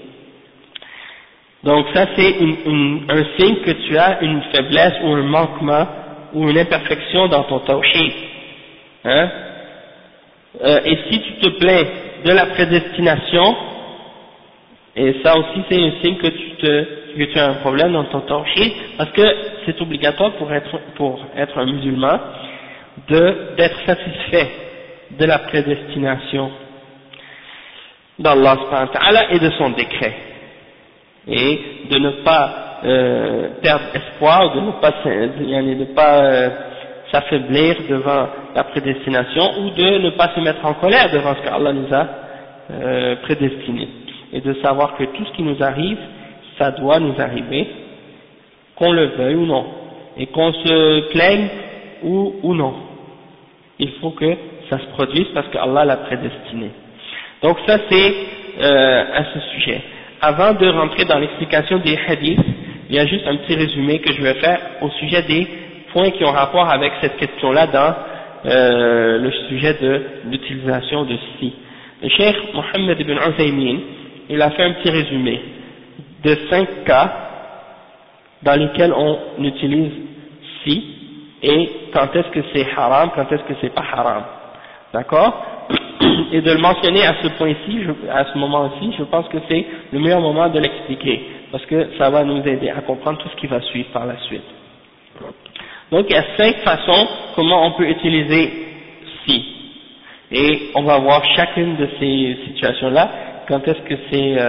Donc ça c'est un signe que tu as une faiblesse ou un manquement ou une imperfection dans ton tawhid. Hein? Et si tu te plains de la prédestination, et ça aussi c'est un signe que tu as un problème dans ton tawhid, parce que c'est obligatoire pour être un musulman d'être satisfait de la prédestination d'Allah subhanahu wa ta'ala et de son décret, et de ne pas perdre espoir, de ne pas s'affaiblir devant la prédestination, ou de ne pas se mettre en colère devant ce qu'Allah nous a prédestiné, et de savoir que tout ce qui nous arrive, ça doit nous arriver, qu'on le veuille ou non, et qu'on se plaigne ou non, il faut que ça se produise parce qu'Allah l'a prédestiné. Donc ça c'est à ce sujet. Avant de rentrer dans l'explication des hadiths, il y a juste un petit résumé que je vais faire au sujet des points qui ont rapport avec cette question-là dans le sujet de l'utilisation de si. Le cheikh Mohammed ibn Uthaymin, il a fait un petit résumé de 5 cas dans lesquels on utilise si, et quand est-ce que c'est haram, quand est-ce que c'est pas haram. D'accord? Et de le mentionner à ce point-ci, à ce moment-ci, je pense que c'est le meilleur moment de l'expliquer, parce que ça va nous aider à comprendre tout ce qui va suivre par la suite. Donc il y a 5 façons comment on peut utiliser si, et on va voir chacune de ces situations-là, quand est-ce que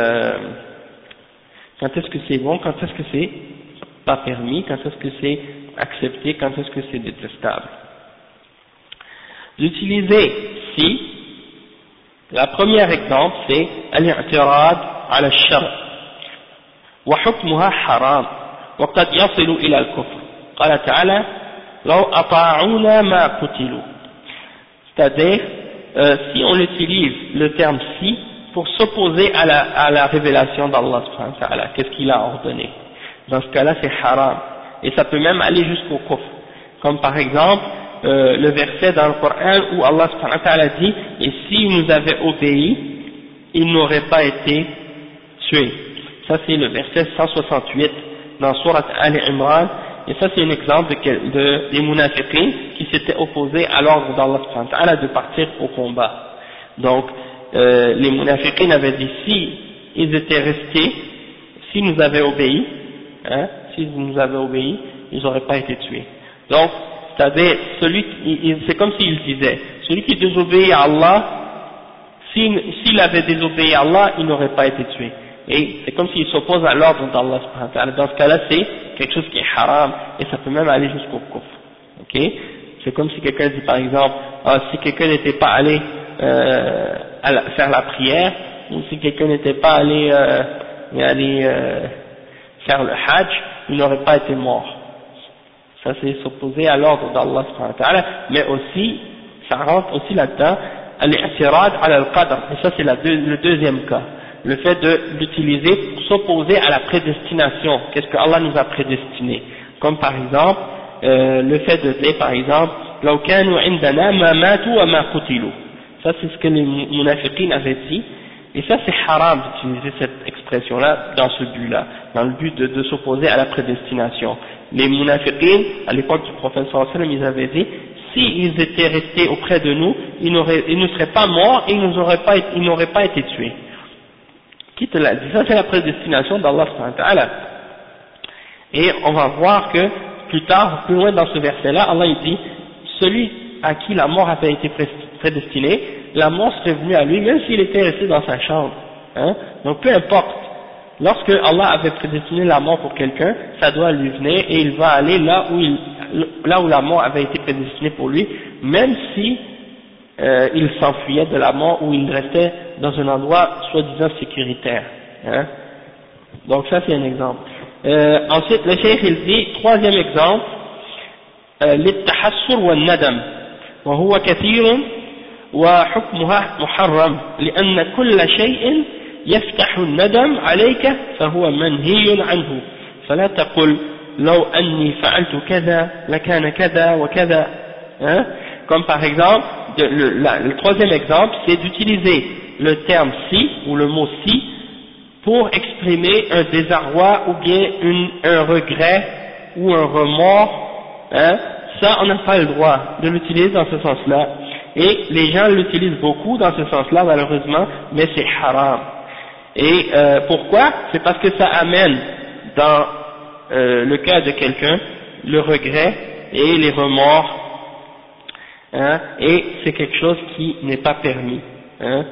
c'est bon, quand est-ce que c'est pas permis, quand est-ce que c'est accepté, quand est-ce que c'est détestable. D'utiliser si, la première exemple c'est al-i'tirad ala al-shar' wa hukmuha haram wa qad yasilu ila al-kufr. Qala ta'ala law ata'una ma qutilu. C'est-à-dire si on utilise le terme si pour s'opposer à la révélation d'Allah subhanahu wa ta'ala, qu'est-ce qu'il a ordonné, dans ce cas-là c'est haram, et ça peut même aller jusqu'au kufr, comme par exemple le verset dans le Coran où Allah subhanahu wa ta'ala dit et s'ils nous avaient obéi ils n'auraient pas été tués. Ça c'est le verset 168 dans Surat Al-Imran, et ça c'est un exemple des munafiqin qui s'étaient opposés à l'ordre d'Allah subhanahu wa ta'ala de partir au combat. Donc les munafiqin avaient dit si ils étaient restés, s'ils nous avaient obéi, s'ils nous avaient obéi, ils n'auraient pas été tués. Donc c'est-à-dire, c'est comme s'il disait, celui qui désobéit à Allah, s'il avait désobéi à Allah, il n'aurait pas été tué. Et c'est comme s'il s'oppose à l'ordre d'Allah subhanahu wa ta'ala. Dans ce cas-là, c'est quelque chose qui est haram, et ça peut même aller jusqu'au kufr. Ok? C'est comme si quelqu'un dit par exemple, si quelqu'un n'était pas allé faire la prière, ou si quelqu'un n'était pas allé faire le hajj, il n'aurait pas été mort. Ça c'est s'opposer à l'ordre d'Allah subhanahu wa ta'ala, mais aussi, ça rentre aussi là-dedans, al-i'tirad ala al-qadr, et ça c'est le deuxième cas, le fait de l'utiliser pour s'opposer à la prédestination, qu'est-ce que Allah nous a prédestiné, comme par exemple, le fait de dire par exemple, law kanu indana ma matu wa ma qutilu, ça c'est ce que les munafiqin avaient dit, et ça c'est haram d'utiliser cette expression-là dans ce but-là, dans le but de s'opposer à la prédestination. Les munafiqin, à l'époque du prophète sallallahu alayhi wa sallam, ils avaient dit, s'ils étaient restés auprès de nous, ils ne seraient pas morts et ils n'auraient pas été tués. Qui te l'a dit? Ça c'est la prédestination d'Allah subhanahu wa ta'ala. Et on va voir que plus tard, plus loin dans ce verset-là, Allah il dit, celui à qui la mort avait été prédestinée, la mort serait venue à lui même s'il était resté dans sa chambre. Hein? Donc peu importe, lorsque Allah avait prédestiné la mort pour quelqu'un, ça doit lui venir et il va aller là où la mort avait été prédestinée pour lui, même si il s'enfuyait de la mort ou il restait dans un endroit soi-disant sécuritaire. Hein? Donc ça c'est un exemple. Ensuite le cheikh il dit, troisième exemple, للتحسر والندم وهو كثير وحكمها محرم لأن كل شيء يفتح الندم عليك فهو منهي عنه فلا تقل لو أني فعلت كذا لكان كذا وكذا. Hein? Comme par exemple, le troisième exemple, c'est d'utiliser le terme si ou le mot si pour exprimer un désarroi ou bien un regret ou un remords. Hein? Ça, on n'a pas le droit de l'utiliser dans ce sens-là. Et les gens l'utilisent beaucoup dans ce sens-là, malheureusement, mais c'est haram. Et pourquoi? C'est parce que ça amène dans le cas de quelqu'un le regret et les remords. Hein, et c'est quelque chose qui n'est pas permis. Hein.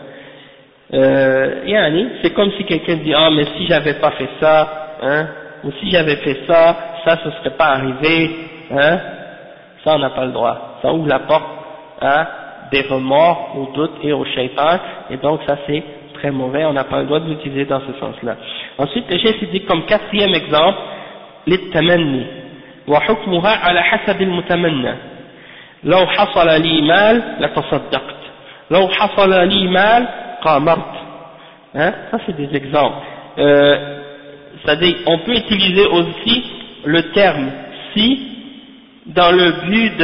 C'est comme si quelqu'un dit ah mais si j'avais pas fait ça, hein, ou si j'avais fait ça, ça ne serait pas arrivé. Hein, ça on n'a pas le droit. Ça ouvre la porte à des remords, au doute et au shaitan, et donc ça c'est très mauvais. On n'a pas le droit de l'utiliser dans ce sens-là. Ensuite le cheikh dit comme quatrième exemple للتمني وحكمها على حسب المتمنى. لو حصل لي مال لتصدقت لو حصل لي مال قامرت. Hein? Ça c'est des exemples. C'est-à-dire on peut utiliser aussi le terme si dans le but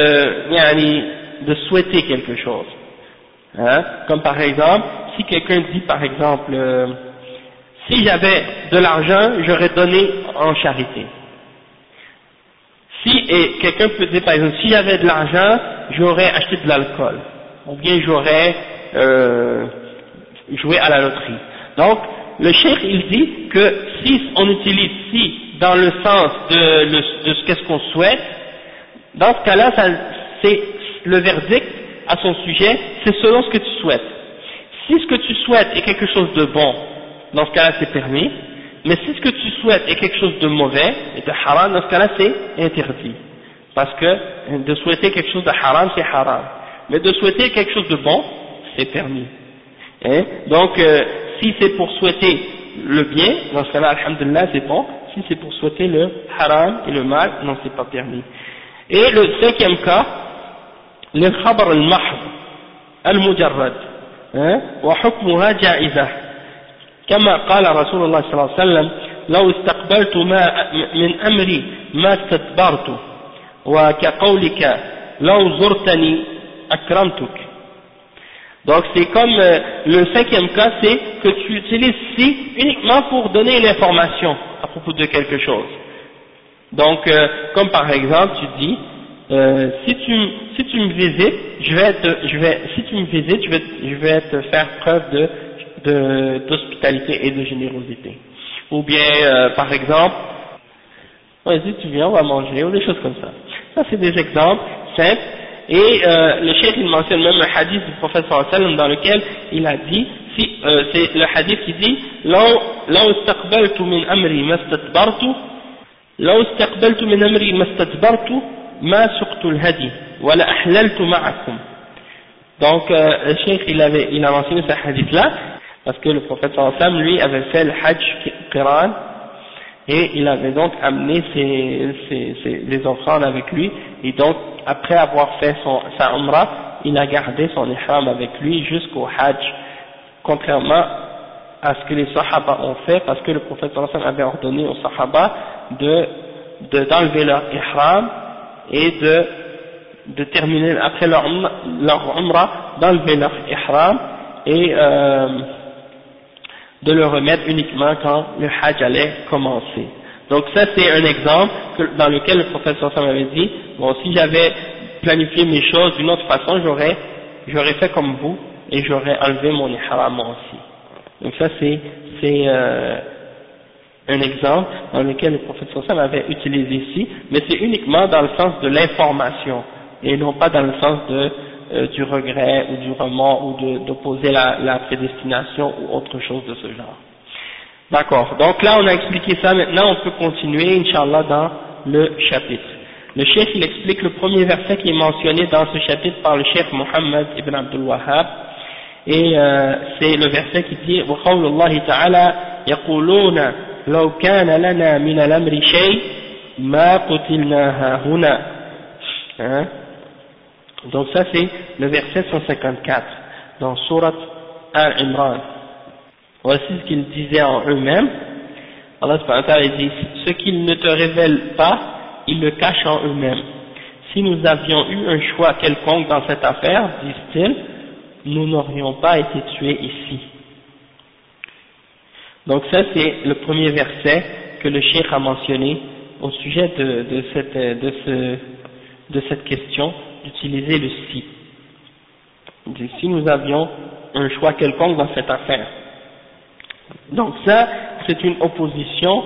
de souhaiter quelque chose. Hein? Comme par exemple, si quelqu'un dit par exemple si j'avais de l'argent j'aurais donné en charité. Et quelqu'un peut dire par exemple, si j'avais de l'argent, j'aurais acheté de l'alcool, ou bien j'aurais joué à la loterie. Donc, le cheikh il dit que si on utilise si dans le sens de ce qu'on souhaite, dans ce cas-là, c'est le verdict à son sujet, c'est selon ce que tu souhaites. Si ce que tu souhaites est quelque chose de bon, dans ce cas-là c'est permis. Mais si ce que tu souhaites est quelque chose de mauvais et de haram, dans ce cas-là c'est interdit. Parce que de souhaiter quelque chose de haram c'est haram. Mais de souhaiter quelque chose de bon, c'est permis. Hein? Donc si c'est pour souhaiter le bien, dans ce cas-là, alhamdulillah, c'est bon. Si c'est pour souhaiter le haram et le mal, non, c'est pas permis. Et le cinquième cas, le khabar al-mahd, al-mujarrad, wa hukmuha ja'izah. كما قال رسول الله صلى الله عليه وسلم لو استقبلت من أمري ما استدبرت وكقولك لو زرتني أكرمتك. Donc c'est comme le cinquième cas, c'est que tu utilises si uniquement pour donner une information à propos de quelque chose. Donc comme par exemple tu dis si tu me visites, je vais te faire preuve d'hospitalité et de générosité. Ou bien, par exemple, vas-y tu viens, on va manger, ou des choses comme ça. Ça c'est des exemples simples. Et le cheikh il mentionne même un hadith du prophète sallallahu alayhi wa sallam dans lequel il a dit, c'est le hadith qui dit لو استقبلت من أمري ما استدبرت ما سقت الهدي ولا أحللت معكم. Donc le cheikh il a mentionné ce hadith là parce que le prophète sallallahu alayhi wa sallam lui avait fait le hajj qiran et il avait donc amené les offrandes avec lui, et donc après avoir fait sa umrah il a gardé son ihram avec lui jusqu'au hajj, contrairement à ce que les sahaba ont fait, parce que le prophète sallallahu alayhi wa sallam avait ordonné aux sahaba d'enlever leur ihram et de terminer après leur umrah, d'enlever leur ihram et de le remettre uniquement quand le hajj allait commencer. Donc ça c'est un exemple dans lequel le prophète sallallahu alayhi wa sallam avait dit, bon si j'avais planifié mes choses d'une autre façon, j'aurais fait comme vous et j'aurais enlevé mon ihram aussi. Donc ça c'est un exemple dans lequel le prophète sallallahu alayhi wa sallam avait utilisé ici, mais c'est uniquement dans le sens de l'information et non pas dans le sens du regret ou du remords ou d'opposer la prédestination ou autre chose de ce genre. D'accord, donc là on a expliqué ça, maintenant on peut continuer Inch'Allah dans le chapitre. Le cheikh il explique le premier verset qui est mentionné dans ce chapitre par le cheikh Muhammad ibn Abdul Wahhab, et c'est le verset qui dit وَقَوْلُ اللَّهِ تَعَالَى يَقُولُونَ لَوْ كَانَ لَنَا مِنَ الْأَمْرِ شَيْءٍ مَا قُتِلْنَا هَاهُنَا. Donc ça c'est le verset 154 dans Surat Al-Imran. Voici ce qu'ils disaient en eux-mêmes. Allah subhanahu wa ta'ala dit, ce qu'ils ne te révèlent pas, ils le cachent en eux-mêmes. Si nous avions eu un choix quelconque dans cette affaire, disent-ils, nous n'aurions pas été tués ici. Donc ça c'est le premier verset que le cheikh a mentionné au sujet de cette question d'utiliser le si. Il dit, si nous avions un choix quelconque dans cette affaire. Donc ça c'est une opposition,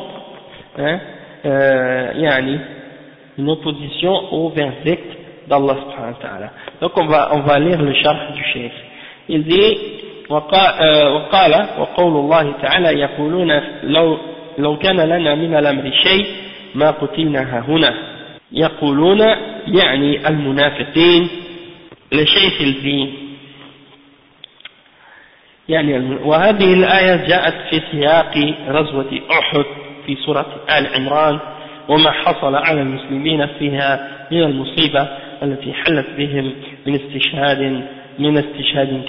une opposition au verdict d'Allah subhanahu wa ta'ala. Donc on va lire le sharh du cheikh. Il dit وقال وقول الله تعالى يقولون لو كان لنا من الأمر شيء ما قتلنا هنا. يقولون يعني المنافقين لشيخ الدين يعني. وهذه الآية جاءت في سياق غزوة أحد في سورة آل عمران وما حصل على المسلمين فيها من المصيبة التي حلت بهم من استشهاد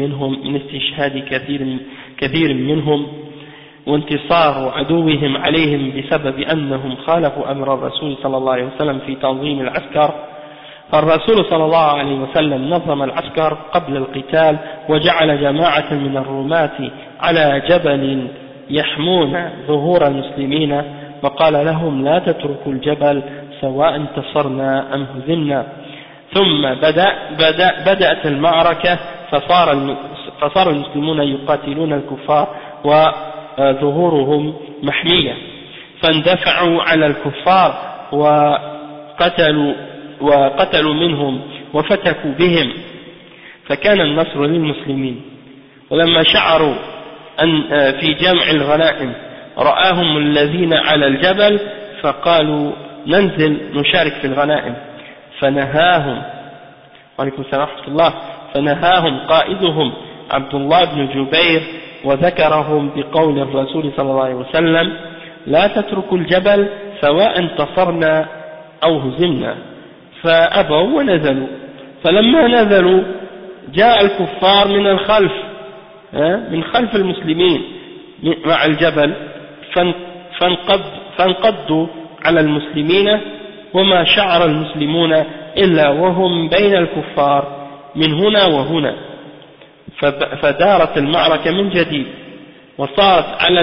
كثير منهم وانتصار عدوهم عليهم بسبب أنهم خالفوا أمر الرسول صلى الله عليه وسلم في تنظيم العسكر. فالرسول صلى الله عليه وسلم نظم العسكر قبل القتال وجعل جماعة من الرماة على جبل يحمون ظهور المسلمين وقال لهم لا تتركوا الجبل سواء انتصرنا أم هزمنا. ثم بدأت المعركة فصار المسلمون يقاتلون الكفار وظهورهم محمية فاندفعوا على الكفار وقتلوا منهم وفتكوا بهم فكان النصر للمسلمين. ولما شعروا أن في جمع الغنائم رآهم الذين على الجبل فقالوا ننزل نشارك في الغنائم فنهاهم وعليكم السلام ورحمة الله فنهاهم قائدهم عبد الله بن جبير وذكرهم بقول الرسول صلى الله عليه وسلم لا تتركوا الجبل سواء انتصرنا أو هزمنا فأبوا ونزلوا. فلما نزلوا جاء الكفار من الخلف من خلف المسلمين مع الجبل فانقضوا على المسلمين وما شعر المسلمون إلا وهم بين الكفار من هنا وهنا فدارت المعركة من جديد وصارت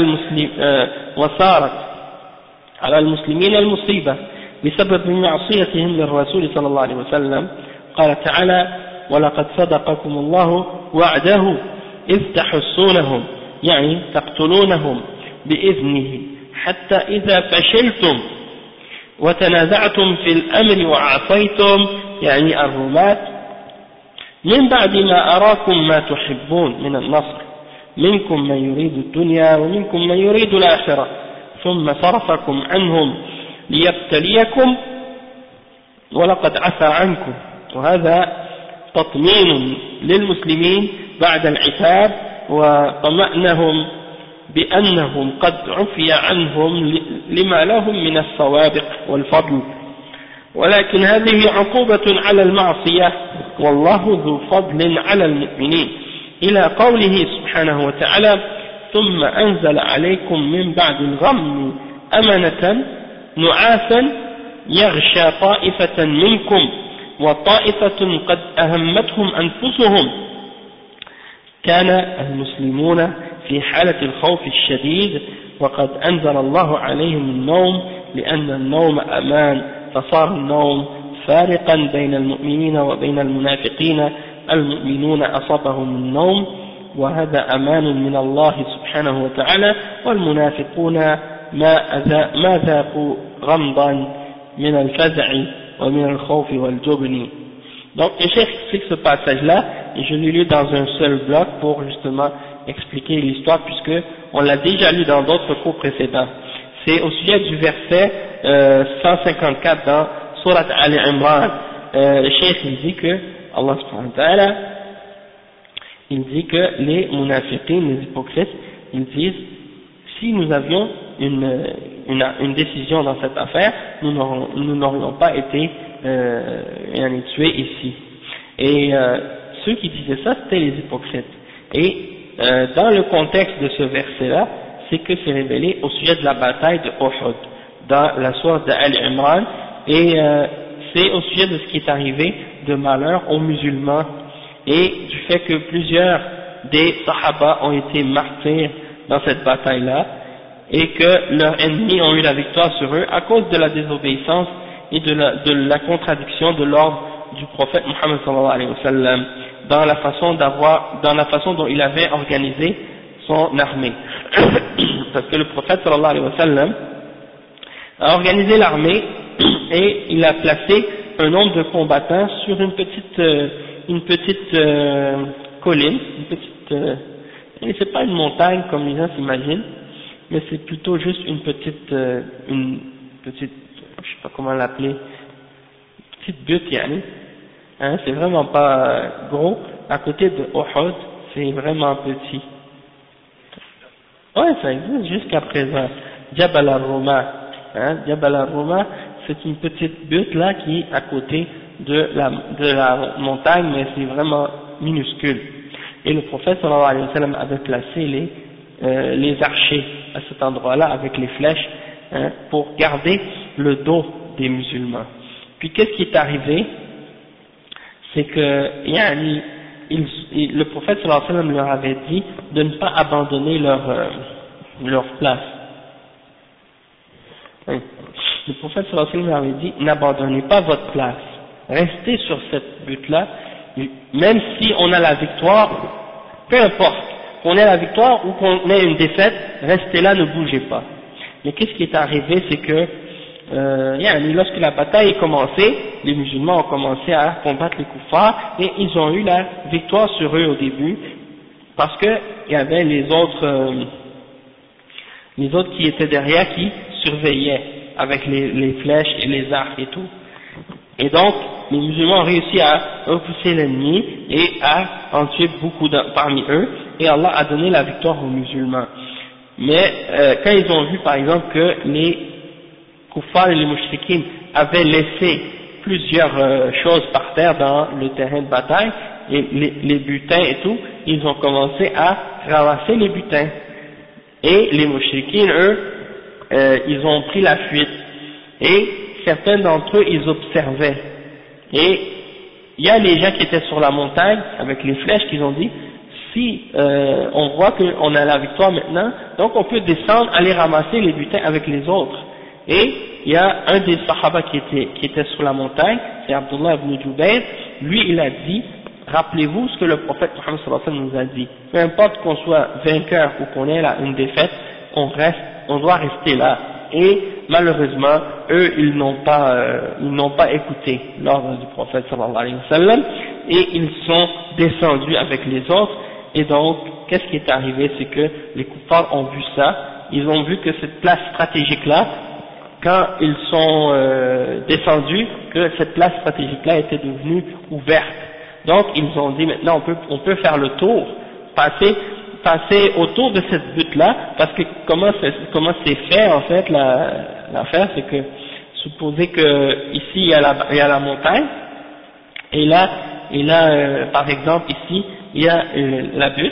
على المسلمين المصيبة بسبب معصيتهم للرسول صلى الله عليه وسلم. قال تعالى ولقد صدقكم الله وعده إذ تحسونهم يعني تقتلونهم بإذنه حتى إذا فشلتم وتنازعتم في الأمر وعصيتم يعني الرماة من بعد ما أراكم ما تحبون من النصر منكم من يريد الدنيا ومنكم من يريد الآخرة ثم صرفكم عنهم ليبتليكم ولقد عفى عنكم. وهذا تطمين للمسلمين بعد العتاب وطمأنهم بأنهم قد عفي عنهم لما لهم من السوابق والفضل. ولكن هذه عقوبة على المعصية والله ذو فضل على المؤمنين إلى قوله سبحانه وتعالى ثم أنزل عليكم من بعد الغم أمنة نعاسا يغشى طائفة منكم وطائفة قد أهمتهم أنفسهم. كان المسلمون في حالة الخوف الشديد وقد أنزل الله عليهم النوم لأن النوم أمان فصار النوم فارقا بين المؤمنين وبين المنافقين المؤمنون أصابهم النوم وهذا أمان من الله سبحانه وتعالى والمنافقون ما ذاقوا غمضا من الفزع ومن الخوف والجبن. Donc le chef explique ce passage-là, et je l'ai lu dans un seul bloc pour justement expliquer l'histoire, puisque on l'a déjà lu dans d'autres cours précédents. C'est au sujet du verset 154 dans Surat Al-Imran. Le chef il dit que Allah subhanahu wa ta'ala, il dit que les munafiqins, les hypocrites, ils disent si nous avions une décision dans cette affaire, nous n'aurions pas été tués ici. Et ceux qui disaient ça, c'était les hypocrites. Et dans le contexte de ce verset-là, c'est que c'est révélé au sujet de la bataille de Uhud, dans la sourate d'Al-Imran, et c'est au sujet de ce qui est arrivé de malheur aux musulmans, et du fait que plusieurs des Sahaba ont été martyrs dans cette bataille-là, et que leurs ennemis ont eu la victoire sur eux à cause de la désobéissance et de la contradiction de l'ordre du prophète Muhammad sallallahu alayhi wa sallam dans la façon dont il avait organisé son armée. Parce que le prophète sallallahu alayhi wa sallam a organisé l'armée et il a placé un nombre de combattants sur une petite colline, c'est pas une montagne comme les gens s'imaginent, mais c'est plutôt juste une petite, je sais pas comment l'appeler, petite butte yani, hein, c'est vraiment pas gros, à côté de Uhud, c'est vraiment petit. Ouais, ça existe jusqu'à présent. Jabal al-Ruma, hein, Jabal al-Ruma, c'est une petite butte là qui est à côté de la montagne, mais c'est vraiment minuscule. Et le prophète sallallahu alayhi wa sallam avait placé les archers à cet endroit-là avec les flèches, hein, pour garder le dos des musulmans. Puis qu'est-ce qui est arrivé? C'est que le prophète sallallahu alayhi wa sallam leur avait dit de ne pas abandonner leur place. Hein. Le prophète sallallahu alayhi wa sallam leur avait dit n'abandonnez pas votre place, restez sur cette butte-là, même si on a la victoire, peu importe, qu'on ait la victoire ou qu'on ait une défaite, restez là, ne bougez pas. Mais qu'est-ce qui est arrivé, c'est que lorsque la bataille est commencée, les musulmans ont commencé à combattre les kuffars et ils ont eu la victoire sur eux au début, parce que il y avait les autres qui étaient derrière qui surveillaient avec les flèches et les arcs et tout. Et donc, les musulmans ont réussi à repousser l'ennemi et à en tuer beaucoup parmi eux, et Allah a donné la victoire aux musulmans. Mais quand ils ont vu par exemple que les kuffars et les mushrikines avaient laissé plusieurs choses par terre dans le terrain de bataille, et les butins et tout, ils ont commencé à ramasser les butins. Et les mushrikines, eux, ils ont pris la fuite. Et certains d'entre eux, ils observaient. Et il y a les gens qui étaient sur la montagne avec les flèches qui ont dit si on voit qu'on a la victoire maintenant, donc on peut descendre, aller ramasser les butins avec les autres. Et il y a un des sahaba qui était sur la montagne, c'est Abdullah ibn Jubayr, lui il a dit rappelez-vous ce que le prophète Muhammad sallallahu alayhi wa sallam nous a dit, peu importe qu'on soit vainqueur ou qu'on ait là une défaite, on doit rester là. Et malheureusement, eux, ils n'ont pas écouté l'ordre du prophète sallallahu alayhi wa sallam, et ils sont descendus avec les autres, et donc, qu'est-ce qui est arrivé, c'est que les kuffars ont vu ça, ils ont vu que cette place stratégique-là, quand ils sont descendus, que cette place stratégique-là était devenue ouverte. Donc, ils ont dit, maintenant, on peut faire le tour, passer autour de cette butte-là, parce que comment c'est fait en fait l'affaire, c'est que supposez que ici il y a la montagne, et là par exemple ici il y a la butte,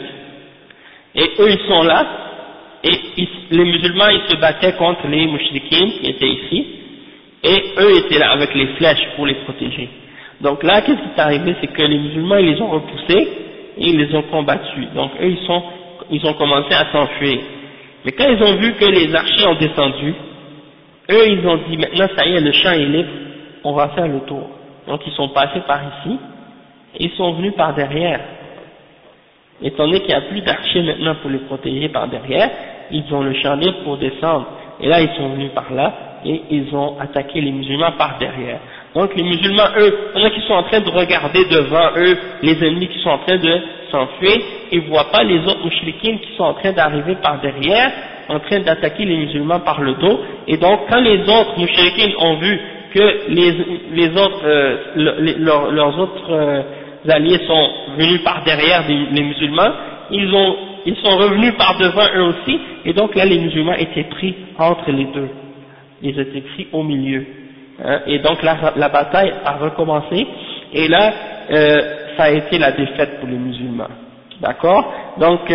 et eux ils sont là, et les musulmans ils se battaient contre les mushrikines qui étaient ici, et eux étaient là avec les flèches pour les protéger. Donc là qu'est-ce qui est arrivé, c'est que les musulmans ils les ont repoussés et ils les ont combattus. Donc eux ils ont commencé à s'enfuir. Mais quand ils ont vu que les archers ont descendu, eux ils ont dit maintenant ça y est, le champ est libre, on va faire le tour. Donc ils sont passés par ici, et ils sont venus par derrière. Étant donné qu'il n'y a plus d'archers maintenant pour les protéger par derrière, ils ont le champ libre pour descendre. Et là, ils sont venus par là, et ils ont attaqué les musulmans par derrière. Donc les musulmans, eux, il y en a qui sont en train de regarder devant eux les ennemis qui sont en train de s'enfuir, ils ne voient pas les autres mouchriquines qui sont en train d'arriver par derrière, en train d'attaquer les musulmans par le dos. Et donc quand les autres mouchriquines ont vu que les autres, leurs autres alliés sont venus par derrière les musulmans, ils sont revenus par devant eux aussi, et donc là les musulmans étaient pris entre les deux, ils étaient pris au milieu, hein, et donc la bataille a recommencé, et là ça a été la défaite pour les musulmans, d'accord, donc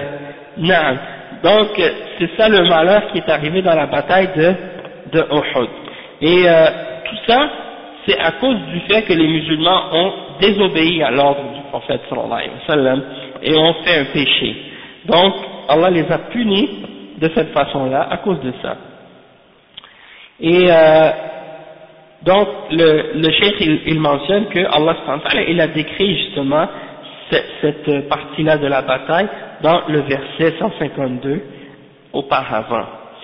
donc c'est ça le malheur qui est arrivé dans la bataille de Uhud, et tout ça c'est à cause du fait que les musulmans ont désobéi à l'ordre du prophète sallallahu alayhi wa sallam et ont fait un péché. Donc Allah les a punis de cette façon-là à cause de ça. Et donc le cheikh il mentionne que Allah subhanahu wa ta'ala il a décrit justement cette partie-là de la bataille dans le verset 152 auparavant.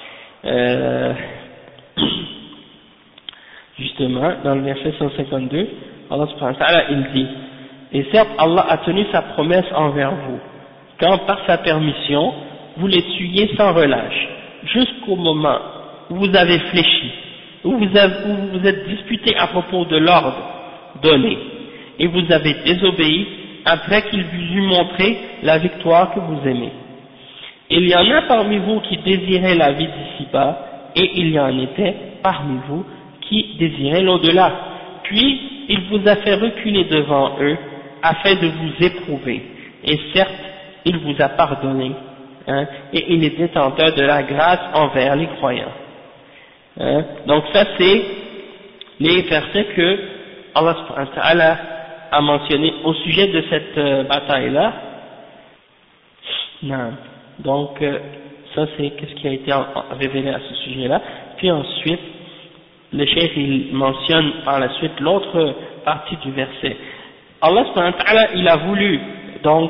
Justement, dans le verset 152, Allah subhanahu wa ta'ala, il dit, et certes, Allah a tenu sa promesse envers vous, quand par sa permission, vous les tuiez sans relâche, jusqu'au moment où vous avez fléchi, où vous vous êtes disputé à propos de l'ordre donné, et vous avez désobéi après qu'il vous eût montré la victoire que vous aimez. Il y en a parmi vous qui désiraient la vie d'ici-bas, et il y en était parmi vous qui désiraient l'au-delà. Puis, il vous a fait reculer devant eux, afin de vous éprouver. Et certes, il vous a pardonné, hein, et il est détenteur de la grâce envers les croyants. Hein. Donc ça, c'est les versets que Allah subhanahu wa ta'ala a mentionné au sujet de cette bataille-là. Non. Donc, ça c'est qu'est-ce qui a été révélé à ce sujet-là. Puis ensuite, le cheikh il mentionne par la suite l'autre partie du verset. Allah subhanahu wa ta'ala, il a voulu, donc,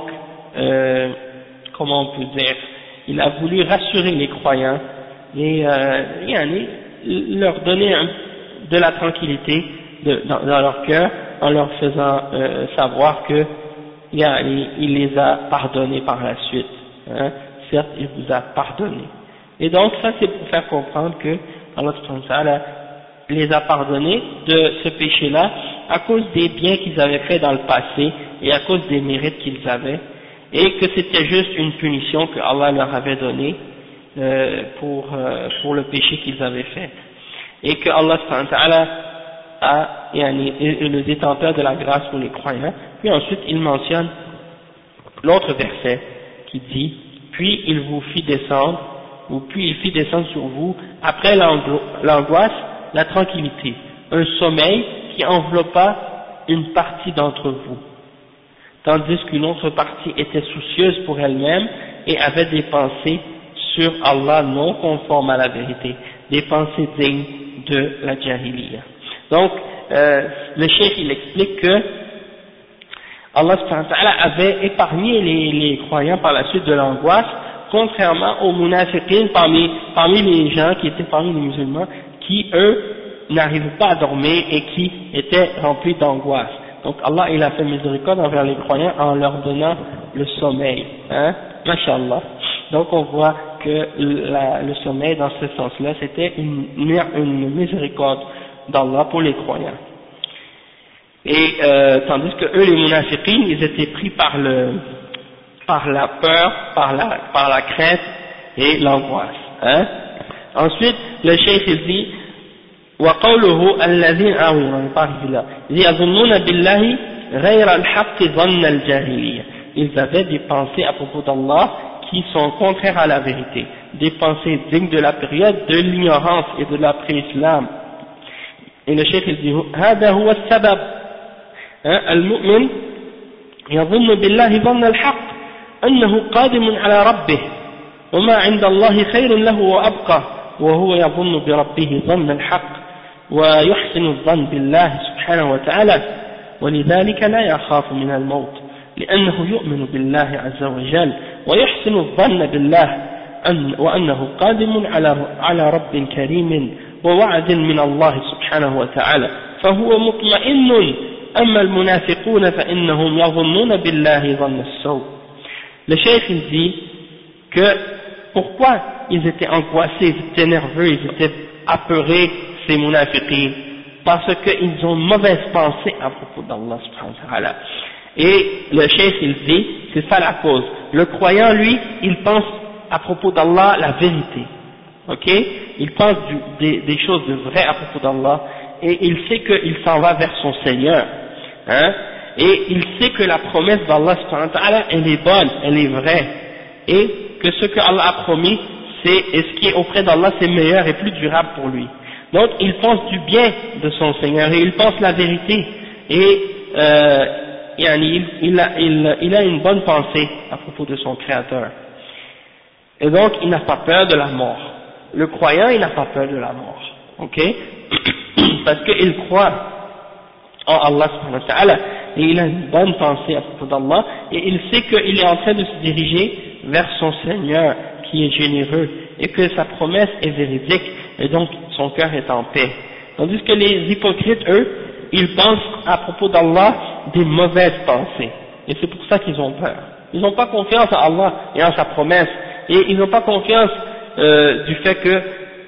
comment on peut dire, il a voulu rassurer les croyants et leur donner de la tranquillité dans leur cœur en leur faisant savoir que il les a pardonnés par la suite. Hein. Certes, il vous a pardonné. Et donc ça c'est pour faire comprendre que Allah subhanahu wa ta'ala les a pardonnés de ce péché-là à cause des biens qu'ils avaient fait dans le passé et à cause des mérites qu'ils avaient, et que c'était juste une punition que Allah leur avait donnée pour le péché qu'ils avaient fait, et que Allah subhanahu wa ta'ala est le détenteur de la grâce pour les croyants. Puis ensuite il mentionne l'autre verset qui dit: puis il vous fit descendre, ou puis il fit descendre sur vous après l'angoisse la tranquillité, un sommeil qui enveloppa une partie d'entre vous, tandis qu'une autre partie était soucieuse pour elle-même et avait des pensées sur Allah non conformes à la vérité, des pensées dignes de la jahiliya. Donc, le cheikh il explique que Allah subhanahu wa ta'ala avait épargné les croyants par la suite de l'angoisse, contrairement aux munafiqines parmi les gens qui étaient parmi les musulmans, qui eux n'arrivaient pas à dormir et qui étaient remplis d'angoisse. Donc Allah il a fait miséricorde envers les croyants en leur donnant le sommeil, hein, mashallah. Donc on voit que le sommeil dans ce sens-là c'était une miséricorde d'Allah pour les croyants. Et tandis que eux les munafiqines ils étaient pris par la peur, par la crainte et l'angoisse, hein. Ensuite, le cheikh il dit: وقوله الذين يظنون بالله غير الحق ظن الجاهلية. Ils avaient des pensées à propos d'Allah qui sont contraires à la vérité, des pensées dignes de la période de l'ignorance et de l'après-islam. Et le cheikh il dit: هذا هو السبب. المؤمن يظن بالله ظن الحق أنه قادم على ربه وما عند الله خير له وأبقى وهو يظن بربه ظن الحق ويحسن الظن بالله سبحانه وتعالى ولذلك لا يخاف من الموت لأنه يؤمن بالله عز وجل ويحسن الظن بالله وأنه قادم على رب كريم ووعد من الله سبحانه وتعالى فهو مطمئن أما المنافقون فإنهم يظنون بالله ظن السوء. Le cheikh dit que pourquoi ils étaient angoissés, ils étaient nerveux, ils étaient apeurés, ces munafiqins, parce qu'ils ont une mauvaise pensée à propos d'Allah subhanahu wa ta'ala. Et le cheikh il dit, c'est ça la cause. Le croyant lui, il pense à propos d'Allah la vérité, ok? Il pense des choses de vraies à propos d'Allah et il sait qu'il s'en va vers son Seigneur, hein? Et il sait que la promesse d'Allah subhanahu wa ta'ala elle est bonne, elle est vraie et que ce que Allah a promis et ce qui est auprès d'Allah c'est meilleur et plus durable pour lui. Donc il pense du bien de son Seigneur et il pense la vérité et il a une bonne pensée à propos de son Créateur. Et donc il n'a pas peur de la mort. Le croyant il n'a pas peur de la mort, ok? Parce qu'il croit en Allah subhanahu wa ta'ala et il a une bonne pensée à propos d'Allah et il sait qu'il est en train de se diriger vers son Seigneur qui est généreux et que sa promesse est véridique et donc son cœur est en paix. Tandis que les hypocrites, eux, ils pensent à propos d'Allah des mauvaises pensées et c'est pour ça qu'ils ont peur. Ils n'ont pas confiance en Allah et en sa promesse et ils n'ont pas confiance du fait que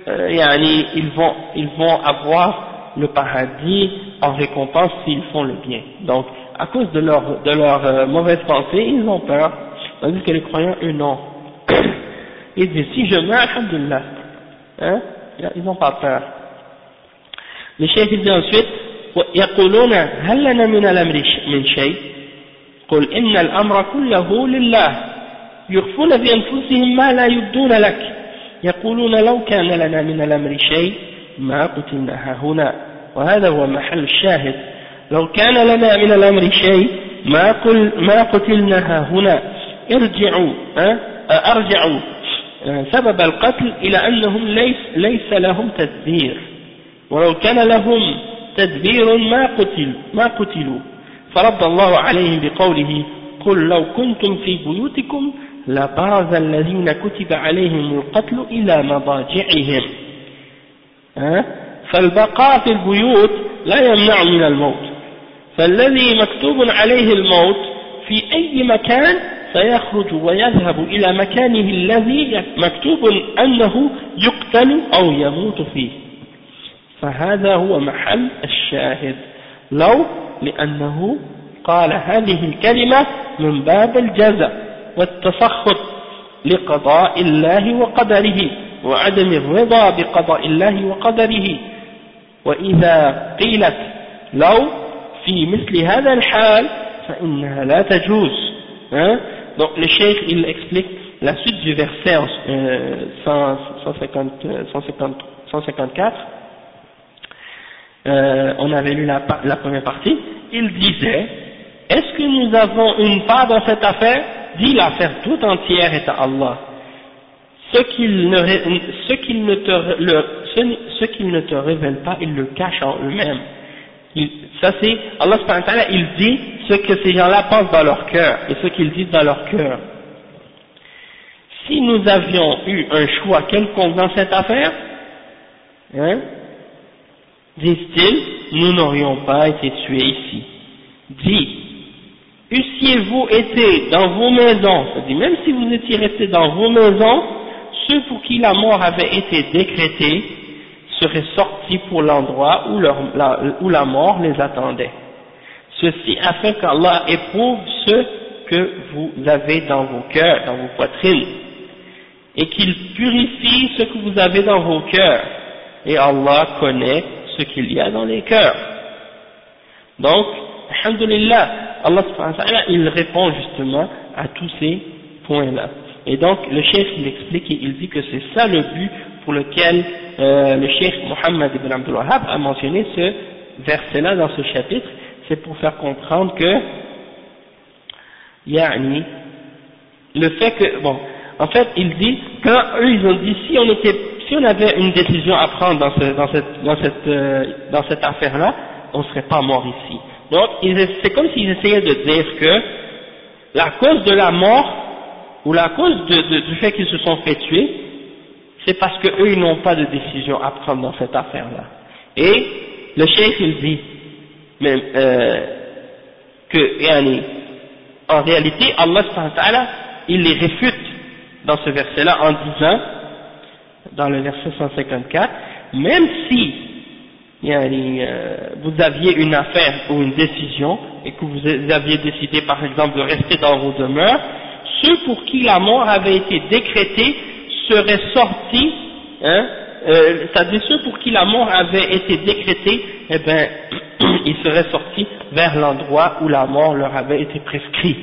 ils vont avoir le paradis en récompense s'ils font le bien. Donc à cause de leur mauvaise pensée, ils ont peur, tandis que les croyants, eux, non. Ils disent, si je meurs, alhamdulillah, hein, ils n'ont pas peur. Le cheikh dit ensuite, يقولون هل لنا من الأمر من شيء قل إن الأمر كله لله يخفون بأنفسهم ما لا يبدون لك يقولون لو كان لنا من الأمر شيء ما قتلنا هنا وهذا هو محل الشاهد لو كان لنا من الأمر شيء ما قتلنا هنا أرجعوا سبب القتل إلى أنهم ليس لهم تدبير ولو كان لهم تدبير ما قتلوا فرد الله عليهم بقوله قل لو كنتم في بيوتكم لبرز الذين كتب عليهم القتل إلى مضاجعهم فالبقاء في البيوت لا يمنع من الموت فالذي مكتوب عليه الموت في أي مكان سيخرج ويذهب إلى مكانه الذي مكتوب أنه يقتل أو يموت فيه فهذا هو محل الشاهد لو لأنه قال هذه الكلمة من باب الجزاء والتسخط لقضاء الله وقدره وعدم الرضا بقضاء الله وقدره وإذا قيلت لو في مثل هذا الحال فإنها لا تجوز. Donc le cheikh il explique la suite du verset 154. On avait lu la première partie. Il disait, est-ce que nous avons une part dans cette affaire? Dit, l'affaire toute entière est à Allah. Ce qu'il ne te révèle pas, il le cache en eux-mêmes. Ça c'est, Allah subhanahu wa ta'ala, il dit ce que ces gens-là pensent dans leur cœur, et ce qu'ils disent dans leur cœur. Si nous avions eu un choix quelconque dans cette affaire, disent-ils, nous n'aurions pas été tués ici. Dit, eussiez-vous été dans vos maisons, c'est-à-dire même si vous étiez restés dans vos maisons, ceux pour qui la mort avait été décrétée seraient sortis pour l'endroit où la mort les attendait. Ceci afin qu'Allah éprouve ce que vous avez dans vos cœurs, dans vos poitrines, et qu'il purifie ce que vous avez dans vos cœurs, et Allah connaît ce qu'il y a dans les cœurs. Donc, alhamdulillah, Allah subhanahu wa ta'ala, il répond justement à tous ces points-là. Et donc, le cheikh, il explique et il dit que c'est ça le but pour lequel le cheikh Mohammed ibn Abdul Wahhab a mentionné ce verset-là dans ce chapitre, c'est pour faire comprendre que, yani, le fait que, bon, en fait, il dit, quand eux, ils ont dit, si on avait une décision à prendre dans cette affaire-là, on ne serait pas mort ici. Donc c'est comme s'ils essayaient de dire que la cause de la mort, ou la cause du fait qu'ils se sont fait tuer, c'est parce que eux ils n'ont pas de décision à prendre dans cette affaire-là. Et le cheikh il dit mais, en réalité Allah subhanahu wa ta'ala il les réfute dans ce verset-là en disant, dans le verset 154, même si vous aviez une affaire ou une décision et que vous aviez décidé par exemple de rester dans vos demeures, ceux pour qui la mort avait été décrétée seraient sortis, c'est-à-dire ceux pour qui la mort avait été décrétée, eh ben, ils seraient sortis vers l'endroit où la mort leur avait été prescrite.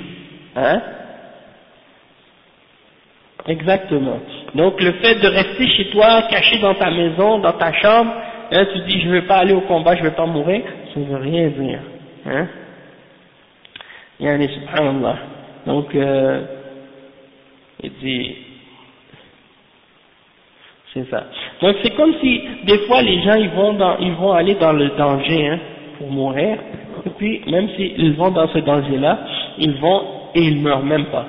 Exactement. Donc le fait de rester chez toi, caché dans ta maison, dans ta chambre, tu dis je ne vais pas aller au combat, je ne vais pas mourir, ça ne veut rien dire. Subhanallah. Donc il dit, c'est ça. Donc c'est comme si des fois les gens ils vont aller dans le danger pour mourir, et puis même s'ils vont dans ce danger-là, ils vont et ils meurent même pas.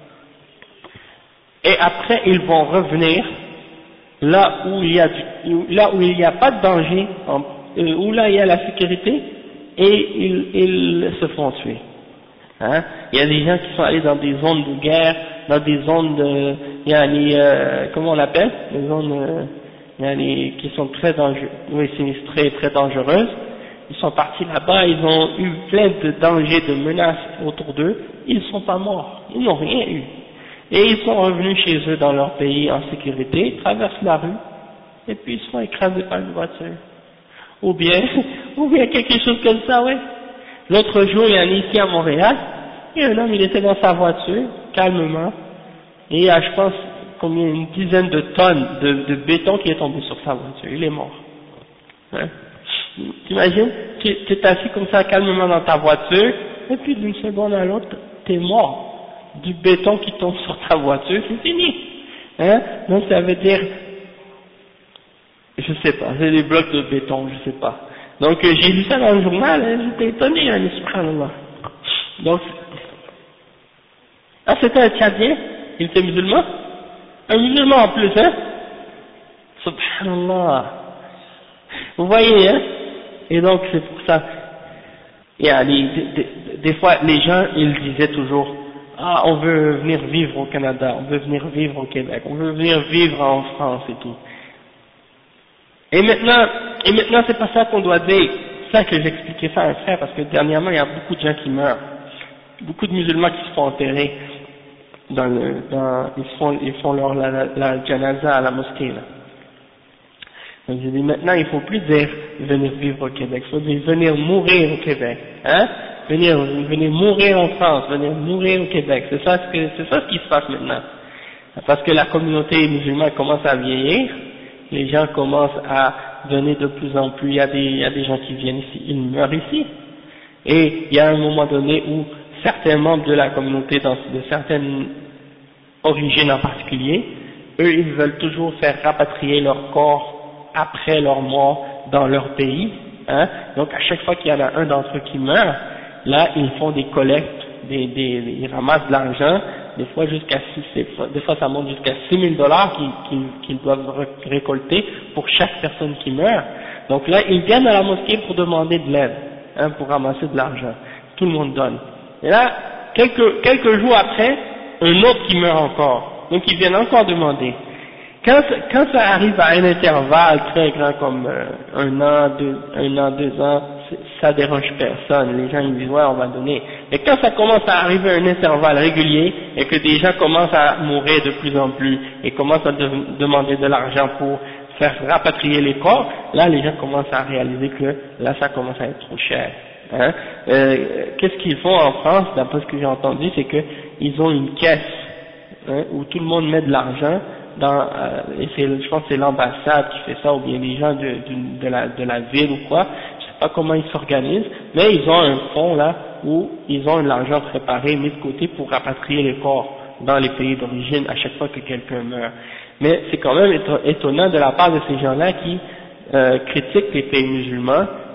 Et après ils vont revenir là où il y a pas de danger, où là il y a la sécurité, et ils se font tuer. Il y a des gens qui sont allés dans des zones de guerre, dans des zones comment on l'appelle, des zones qui sont très sinistrées, très dangereuses. Ils sont partis là-bas, ils ont eu plein de dangers, de menaces autour d'eux, ils ne sont pas morts, ils n'ont rien eu. Et ils sont revenus chez eux dans leur pays en sécurité, ils traversent la rue, et puis ils se font écraser par une voiture. Ou bien quelque chose comme ça, ouais. L'autre jour, il y a ici à Montréal, et un homme, il était dans sa voiture, calmement, et il y a, je pense, une dizaine de tonnes de béton qui est tombé sur sa voiture, il est mort. T'imagines, tu es assis comme ça calmement dans ta voiture, et puis d'une seconde à l'autre, t'es mort. Du béton qui tombe sur ta voiture, c'est fini. Donc ça veut dire, je sais pas, c'est des blocs de béton, je sais pas. Donc j'ai lu ça dans le journal, j'étais étonné, subhanallah. Donc, c'était un Tchadien, il était musulman, un musulman en plus, subhanallah. Vous voyez, et donc c'est pour ça, des fois les gens, ils disaient toujours, on veut venir vivre au Canada, on veut venir vivre au Québec, on veut venir vivre en France et tout. Et maintenant c'est pas ça qu'on doit dire, c'est ça que j'expliquais ça à un frère, parce que dernièrement il y a beaucoup de gens qui meurent, beaucoup de musulmans qui se font enterrer ils font la janaza à la mosquée là. Donc j'ai dit maintenant il faut plus dire venir vivre au Québec, il faut dire venir mourir au Québec, venir mourir en France, venir mourir au Québec, c'est ça ce qui se passe maintenant. Parce que la communauté musulmane commence à vieillir, les gens commencent à venir de plus en plus, il y a des gens qui viennent ici, ils meurent ici. Et il y a un moment donné où certains membres de la communauté, de certaines origines en particulier, eux ils veulent toujours faire rapatrier leur corps après leur mort dans leur pays, donc à chaque fois qu'il y en a un d'entre eux qui meurt, là ils font des collectes, ils ramassent de l'argent, des fois ça monte jusqu'à $6,000 qu'ils doivent récolter pour chaque personne qui meurt. Donc là ils viennent à la mosquée pour demander de l'aide, pour ramasser de l'argent, tout le monde donne. Et là quelques jours après, un autre qui meurt encore, donc ils viennent encore demander. Quand ça arrive à un intervalle très grand comme un an, 2 ans, ça dérange personne, les gens ils disent ouais on va donner. Et quand ça commence à arriver à un intervalle régulier et que des gens commencent à mourir de plus en plus et commencent à demander de l'argent pour faire rapatrier les corps, là les gens commencent à réaliser que là ça commence à être trop cher. Qu'est-ce qu'ils font en France, d'après ce que j'ai entendu, c'est qu'ils ont une caisse où tout le monde met de l'argent. Je pense que c'est l'ambassade qui fait ça, ou bien les gens de la ville ou quoi, je sais pas comment ils s'organisent, mais ils ont un fonds là où ils ont de l'argent préparé, mis de côté pour rapatrier les corps dans les pays d'origine à chaque fois que quelqu'un meurt. Mais c'est quand même étonnant de la part de ces gens-là qui critiquent les pays musulmans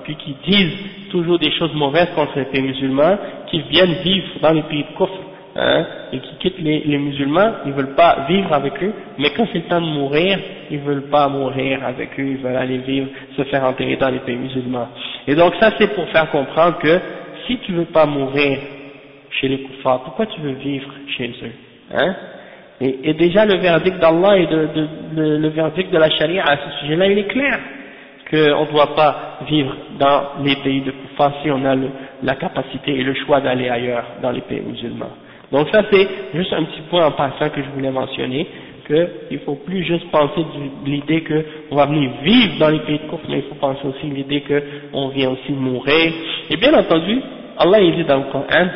puis qui disent toujours des choses mauvaises contre les pays musulmans, qui viennent vivre dans les pays de kufr, hein, et qui quittent les musulmans, ils veulent pas vivre avec eux, mais quand c'est le temps de mourir, ils veulent pas mourir avec eux, ils veulent aller vivre, se faire enterrer dans les pays musulmans. Et donc ça c'est pour faire comprendre que si tu veux pas mourir chez les kuffars, pourquoi tu veux vivre chez eux, hein? Et déjà le verdict d'Allah et le verdict de la charia à ce sujet-là, il est clair, qu'on ne doit pas vivre dans les pays de kuffar si on a la capacité et le choix d'aller ailleurs dans les pays musulmans. Donc ça c'est juste un petit point en passant que je voulais mentionner, qu'il ne faut plus juste penser de l'idée qu'on va venir vivre dans les pays de kufr, mais il faut penser aussi l'idée qu'on vient aussi mourir. Et bien entendu, Allah il dit dans le Coran,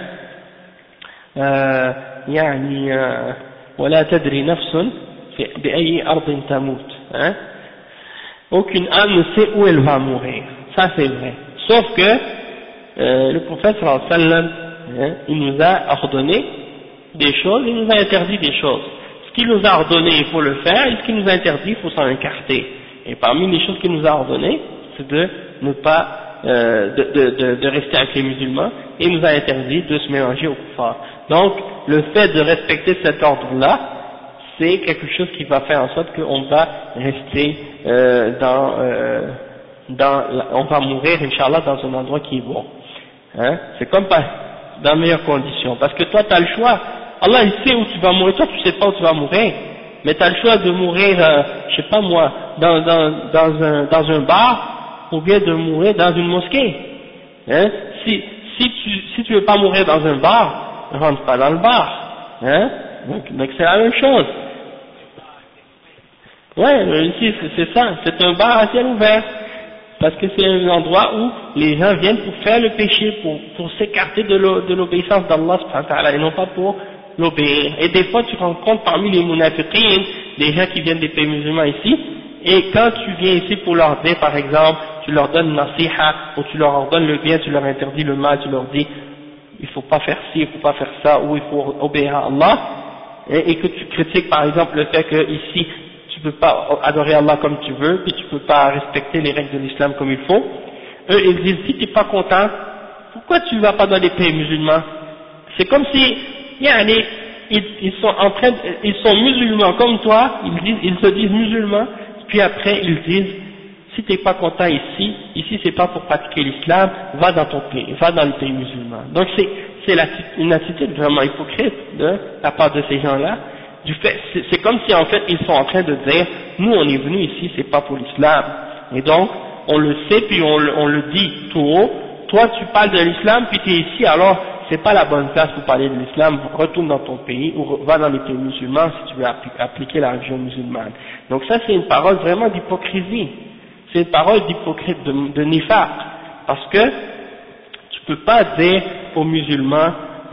ولا تدري نفس بأي أرض تموت, hein? Aucune âme ne sait où elle va mourir, ça c'est vrai, sauf que le prophète sallallahu alayhi wa sallam, hein, il nous a ordonné des choses, il nous a interdit des choses. Ce qu'il nous a ordonné il faut le faire, et ce qu'il nous a interdit il faut s'en écarter. Et parmi les choses qu'il nous a ordonné, c'est de ne pas de rester avec les musulmans, et il nous a interdit de se mélanger aux kuffars. Donc, le fait de respecter cet ordre-là, c'est quelque chose qui va faire en sorte qu'on va rester on va mourir, Inch'Allah, dans un endroit qui est bon. Hein? C'est comme dans les meilleures conditions. Parce que toi, tu as le choix. Allah, il sait où tu vas mourir. Toi, tu sais pas où tu vas mourir. Mais tu as le choix de mourir, je sais pas moi, dans un bar, ou bien de mourir dans une mosquée. Hein? Si tu veux pas mourir dans un bar, rentre pas dans le bar, hein, donc c'est la même chose. Ouais, ici c'est ça, c'est un bar à ciel ouvert, parce que c'est un endroit où les gens viennent pour faire le péché, pour s'écarter de l'obéissance d'Allah subhanahu wa ta'ala, et non pas pour l'obéir. Et des fois tu rencontres parmi les munafiqin, des gens qui viennent des pays musulmans ici, et quand tu viens ici pour leur dire par exemple, tu leur donnes nasiha, ou tu leur ordonnes le bien, tu leur interdis le mal, tu leur dis il faut pas faire ci, il faut pas faire ça, ou il faut obéir à Allah, et que tu critiques par exemple le fait que ici tu peux pas adorer Allah comme tu veux, puis tu peux pas respecter les règles de l'islam comme il faut, eux ils disent si tu n'es pas content, pourquoi tu vas pas dans les pays musulmans? C'est comme si, ils sont musulmans comme toi, ils se disent musulmans, puis après ils disent si tu n'es pas content ici c'est pas pour pratiquer l'islam, va dans ton pays, va dans le pays musulman. Donc c'est une attitude vraiment hypocrite de la part de ces gens-là. C'est comme si en fait ils sont en train de dire, nous on est venus ici, c'est pas pour l'islam. Et donc on le sait puis on le dit tout haut, toi tu parles de l'islam puis tu es ici, alors c'est pas la bonne place pour parler de l'islam, retourne dans ton pays ou va dans les pays musulmans si tu veux appliquer la religion musulmane. Donc ça c'est une parole vraiment d'hypocrisie. C'est une parole d'hypocrite, de nifaq, parce que tu peux pas dire aux musulmans, tu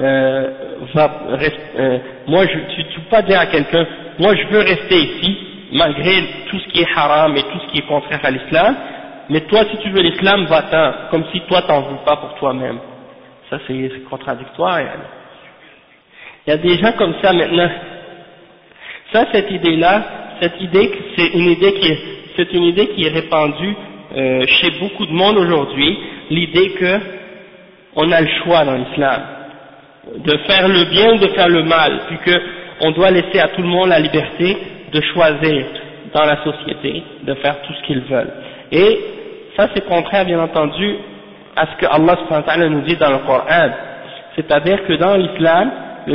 peux pas dire à quelqu'un, moi je veux rester ici, malgré tout ce qui est haram et tout ce qui est contraire à l'islam, mais toi si tu veux l'islam, va-t'en, comme si toi t'en veux pas pour toi-même. Ça c'est contradictoire. Il y a des gens comme ça maintenant. Ça, cette idée, c'est une idée qui est répandue chez beaucoup de monde aujourd'hui, l'idée que on a le choix dans l'islam, de faire le bien ou de faire le mal, puis qu'on doit laisser à tout le monde la liberté de choisir dans la société, de faire tout ce qu'ils veulent. Et ça c'est contraire bien entendu à ce que Allah subhanahu wa ta'ala nous dit dans le Coran, c'est-à-dire que dans l'islam,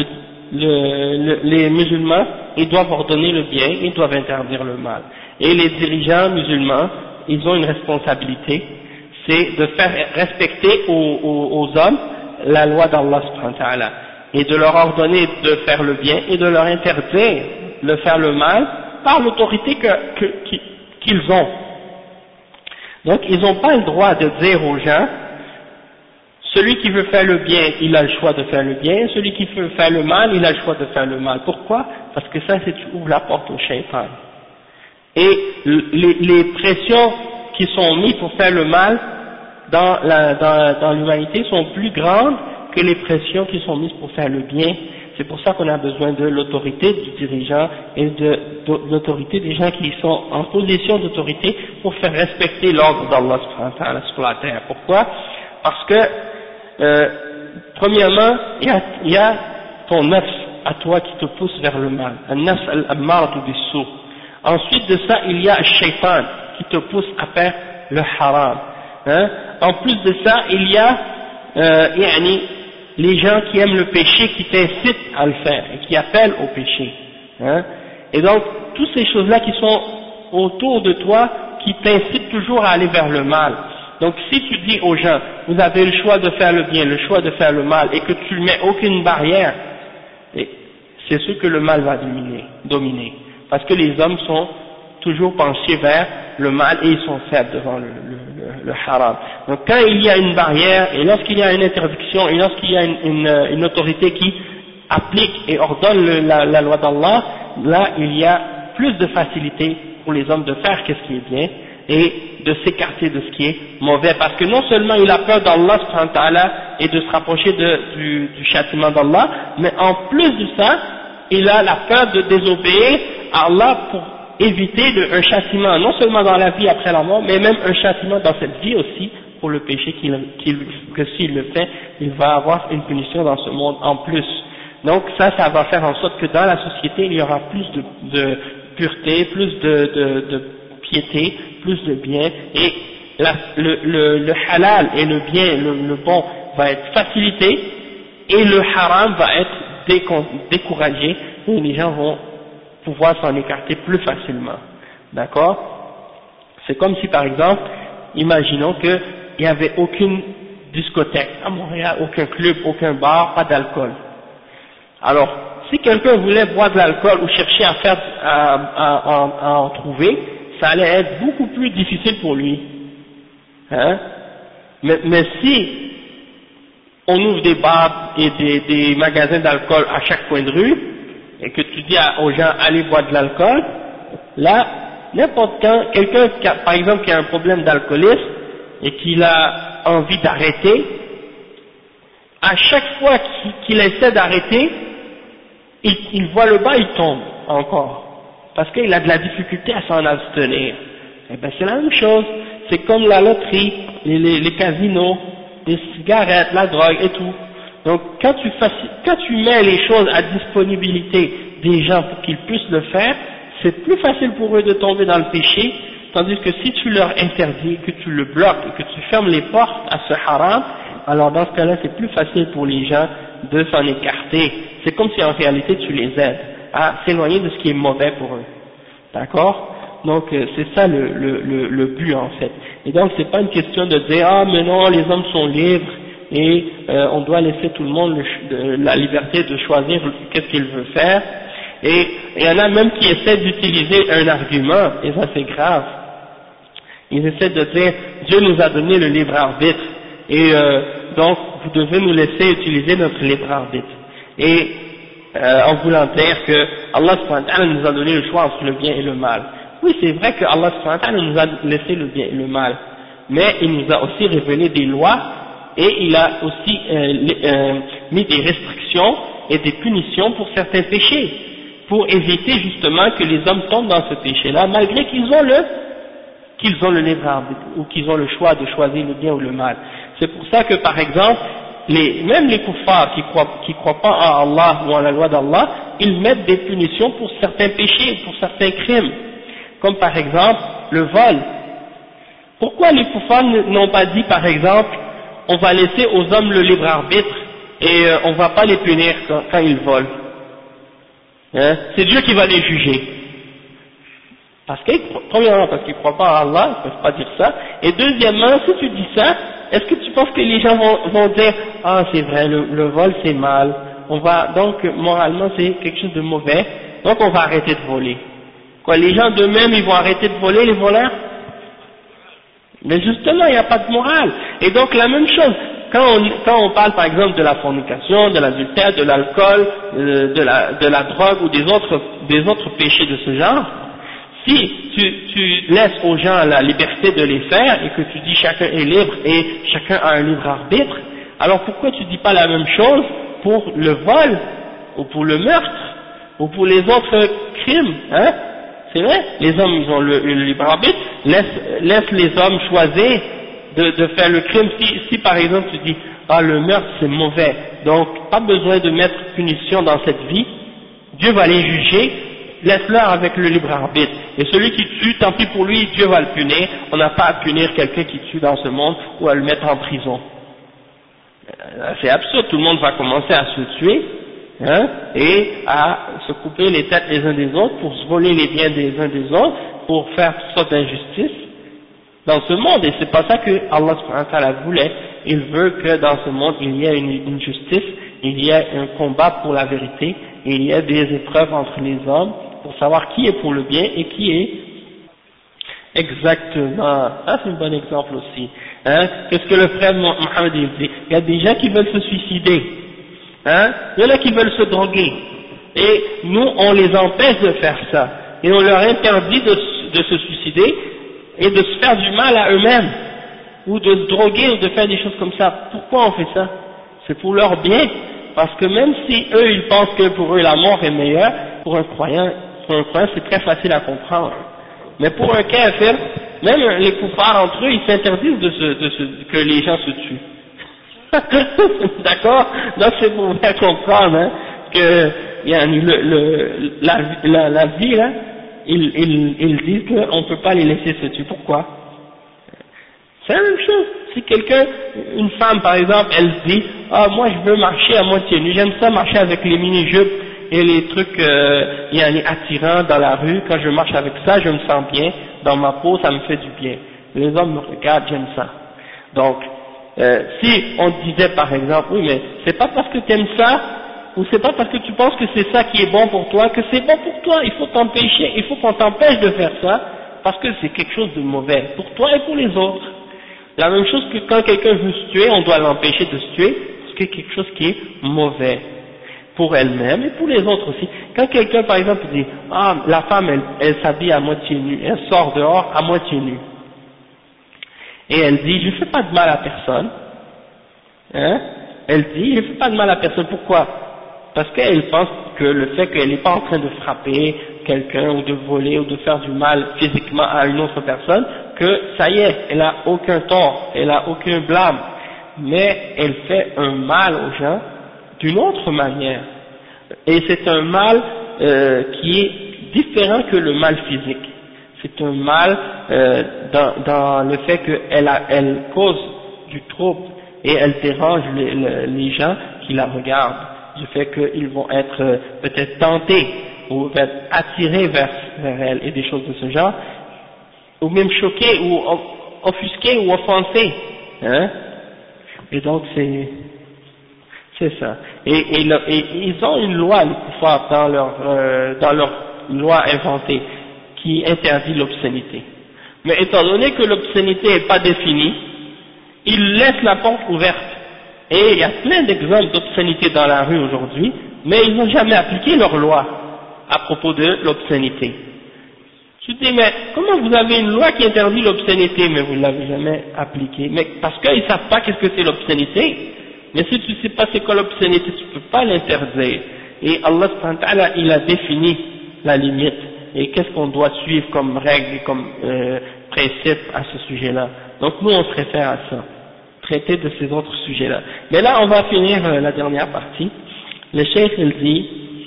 les musulmans, ils doivent ordonner le bien, ils doivent interdire le mal. Et les dirigeants musulmans, ils ont une responsabilité, c'est de faire respecter aux hommes la loi d'Allah subhanahu wa ta'ala, et de leur ordonner de faire le bien et de leur interdire de faire le mal par l'autorité qu'ils ont. Donc ils n'ont pas le droit de dire aux gens, celui qui veut faire le bien, il a le choix de faire le bien, celui qui veut faire le mal, il a le choix de faire le mal. Pourquoi? Parce que ça, c'est tu ouvres la porte au shaitan. Et les pressions qui sont mises pour faire le mal dans l'humanité sont plus grandes que les pressions qui sont mises pour faire le bien C'est pour ça qu'on a besoin de l'autorité du dirigeant et de l'autorité des gens qui sont en position d'autorité pour faire respecter l'ordre d'Allah subhanahu wa ta'ala sur la terre. Pourquoi? Parce que, premièrement, il y a ton nafs à toi qui te pousse vers le mal. An-nafs al-ammaratu bis-sou. Ensuite de ça, il y a le shaitan qui te pousse à faire le haram. Hein? En plus de ça, il y a les gens qui aiment le péché, qui t'incitent à le faire et qui appellent au péché. Hein? Et donc, toutes ces choses-là qui sont autour de toi, qui t'incitent toujours à aller vers le mal. Donc, si tu dis aux gens, vous avez le choix de faire le bien, le choix de faire le mal, et que tu ne mets aucune barrière, c'est sûr que le mal va dominer. Parce que les hommes sont toujours penchés vers le mal et ils sont faibles devant le haram. Donc quand il y a une barrière et lorsqu'il y a une interdiction et lorsqu'il y a une autorité qui applique et ordonne la loi d'Allah, là il y a plus de facilité pour les hommes de faire ce qui est bien et de s'écarter de ce qui est mauvais, parce que non seulement il a peur d'Allah subhanahu wa ta'ala et de se rapprocher du châtiment d'Allah, mais en plus de ça, il a la peur de désobéir à Allah pour éviter un châtiment, non seulement dans la vie après la mort, mais même un châtiment dans cette vie aussi, pour le péché que s'il le fait, il va avoir une punition dans ce monde en plus. Donc ça va faire en sorte que dans la société, il y aura plus de pureté, plus de piété, plus de bien, et le halal et le bien, le bon va être facilité, et le haram va être découragé, et les gens vont pouvoir s'en écarter plus facilement. D'accord? C'est comme si par exemple, imaginons qu'il n'y avait aucune discothèque à Montréal, aucun club, aucun bar, pas d'alcool. Alors, si quelqu'un voulait boire de l'alcool ou chercher à en trouver, ça allait être beaucoup plus difficile pour lui. Hein? Mais si on ouvre des bars et des magasins d'alcool à chaque coin de rue, et que tu dis aux gens allez boire de l'alcool, là, n'importe quand, quelqu'un par exemple qui a un problème d'alcoolisme et qu'il a envie d'arrêter, à chaque fois qu'il essaie d'arrêter, il voit le bas, il tombe encore, parce qu'il a de la difficulté à s'en abstenir. Eh ben c'est la même chose, c'est comme la loterie, les casinos, les cigarettes, la drogue et tout. Donc quand tu mets les choses à disponibilité des gens pour qu'ils puissent le faire, c'est plus facile pour eux de tomber dans le péché, tandis que si tu leur interdis, que tu le bloques et que tu fermes les portes à ce haram, alors dans ce cas-là c'est plus facile pour les gens de s'en écarter. C'est comme si en réalité tu les aides à s'éloigner de ce qui est mauvais pour eux. D'accord? Donc c'est ça le but en fait. Et donc c'est pas une question de dire ah mais non les hommes sont libres et on doit laisser tout le monde la liberté de choisir qu'est-ce qu'il veut faire. Et il y en a même qui essaient d'utiliser un argument, et ça c'est grave. Ils essaient de dire Dieu nous a donné le libre arbitre et donc vous devez nous laisser utiliser notre libre arbitre. Et en voulant dire que Allah subhanahu wa ta'ala nous a donné le choix entre le bien et le mal. Oui, c'est vrai que Allah subhanahu wa ta'ala nous a laissé le bien et le mal, mais il nous a aussi révélé des lois et il a aussi mis des restrictions et des punitions pour certains péchés, pour éviter justement que les hommes tombent dans ce péché-là, malgré qu'ils ont le libre arbitre ou qu'ils ont le choix de choisir le bien ou le mal. C'est pour ça que par exemple, même les kuffars qui croient pas en Allah ou en la loi d'Allah, ils mettent des punitions pour certains péchés, pour certains crimes, comme par exemple le vol. Pourquoi les kuffars n'ont pas dit par exemple, on va laisser aux hommes le libre arbitre et on va pas les punir quand ils volent? Hein? C'est Dieu qui va les juger. Premièrement, parce qu'ils ne croient pas en Allah, ils ne peuvent pas dire ça. Et deuxièmement, si tu dis ça, est-ce que tu penses que les gens vont dire ah c'est vrai, le vol c'est mal, donc moralement c'est quelque chose de mauvais, donc on va arrêter de voler. Quoi, les gens d'eux-mêmes ils vont arrêter de voler, les voleurs? Mais justement, il n'y a pas de morale. Et donc la même chose, quand on parle par exemple de la fornication, de l'adultère, de l'alcool, de la drogue ou des autres péchés de ce genre, si tu laisses aux gens la liberté de les faire et que tu dis chacun est libre et chacun a un libre arbitre, alors pourquoi tu dis pas la même chose pour le vol ou pour le meurtre, ou pour les autres crimes, hein. C'est vrai, les hommes ils ont le libre arbitre, laisse les hommes choisir de faire le crime. Si par exemple tu dis ah le meurtre c'est mauvais, donc pas besoin de mettre punition dans cette vie, Dieu va les juger, laisse-leur avec le libre arbitre. Et celui qui tue, tant pis pour lui, Dieu va le punir. On n'a pas à punir quelqu'un qui tue dans ce monde ou à le mettre en prison. C'est absurde, tout le monde va commencer à se tuer, hein, et à se couper les têtes les uns des autres pour se voler les biens des uns des autres, pour faire toutes sortes d'injustices dans ce monde. Et c'est pas ça que Allah subhanahu wa ta'ala voulait. Il veut que dans ce monde il y ait une justice, il y ait un combat pour la vérité, et il y ait des épreuves entre les hommes pour savoir qui est pour le bien et qui est exactement. Ça c'est un bon exemple aussi. Hein? Qu'est-ce que le frère Mohammed dit? Il y a des gens qui veulent se suicider. Hein? Il y en a qui veulent se droguer. Et nous, on les empêche de faire ça. Et on leur interdit de se suicider et de se faire du mal à eux-mêmes. Ou de se droguer ou de faire des choses comme ça. Pourquoi on fait ça? C'est pour leur bien. Parce que même si eux, ils pensent que pour eux la mort est meilleure, pour un croyant c'est très facile à comprendre. Mais pour un kafir, même les koufars entre eux, ils s'interdisent que les gens se tuent. D'accord? Donc c'est pour bien comprendre, hein, que la vie, là, ils disent qu'on ne peut pas les laisser se tuer. Pourquoi? C'est la même chose. Si quelqu'un, une femme par exemple, elle se dit ah moi je veux marcher à moitié nu, j'aime ça marcher avec les mini-jupes et les trucs attirants dans la rue, quand je marche avec ça je me sens bien, dans ma peau ça me fait du bien, les hommes me regardent, j'aime ça. Donc si on disait par exemple oui mais c'est pas parce que tu aimes ça ou c'est pas parce que tu penses que c'est ça qui est bon pour toi que c'est bon pour toi, il faut qu'on t'empêche de faire ça parce que c'est quelque chose de mauvais pour toi et pour les autres. La même chose que quand quelqu'un veut se tuer, on doit l'empêcher de se tuer, parce que c'est quelque chose qui est mauvais pour elle-même et pour les autres aussi. Quand quelqu'un, par exemple, dit « Ah, la femme, elle s'habille à moitié nue, elle sort dehors à moitié nue. » Et elle dit « Je ne fais pas de mal à personne. » Hein? Elle dit « Je ne fais pas de mal à personne. » Pourquoi? Parce qu'elle pense que le fait qu'elle n'est pas en train de frapper quelqu'un ou de voler ou de faire du mal physiquement à une autre personne, que ça y est, elle n'a aucun tort, elle n'a aucun blâme, mais elle fait un mal aux gens d'une autre manière. Et c'est un mal qui est différent que le mal physique. C'est un mal dans le fait qu'elle cause du trouble et elle dérange les gens qui la regardent, du fait qu'ils vont être peut-être tentés ou être attirés vers elle et des choses de ce genre, ou même choqués ou offusqués ou offensés, hein? Et donc c'est ça. Et ils ont une loi, les koufars, dans leur loi inventée, qui interdit l'obscénité. Mais étant donné que l'obscénité n'est pas définie, ils laissent la porte ouverte. Et il y a plein d'exemples d'obscénité dans la rue aujourd'hui, mais ils n'ont jamais appliqué leur loi à propos de l'obscénité. Je dis, mais comment vous avez une loi qui interdit l'obscénité, mais vous ne l'avez jamais appliquée? Mais parce qu'ils ne savent pas qu'est-ce que c'est l'obscénité. Mais si tu ne sais pas c'est quoi l'obscénité, tu ne peux pas l'interdire. Et Allah subhanahu wa ta'ala, il a défini la limite. Et qu'est-ce qu'on doit suivre comme règle et comme principe à ce sujet-là. Donc nous, on se réfère à ça. Traiter de ces autres sujets-là. Mais là, on va finir la dernière partie. Le cheikh, il dit,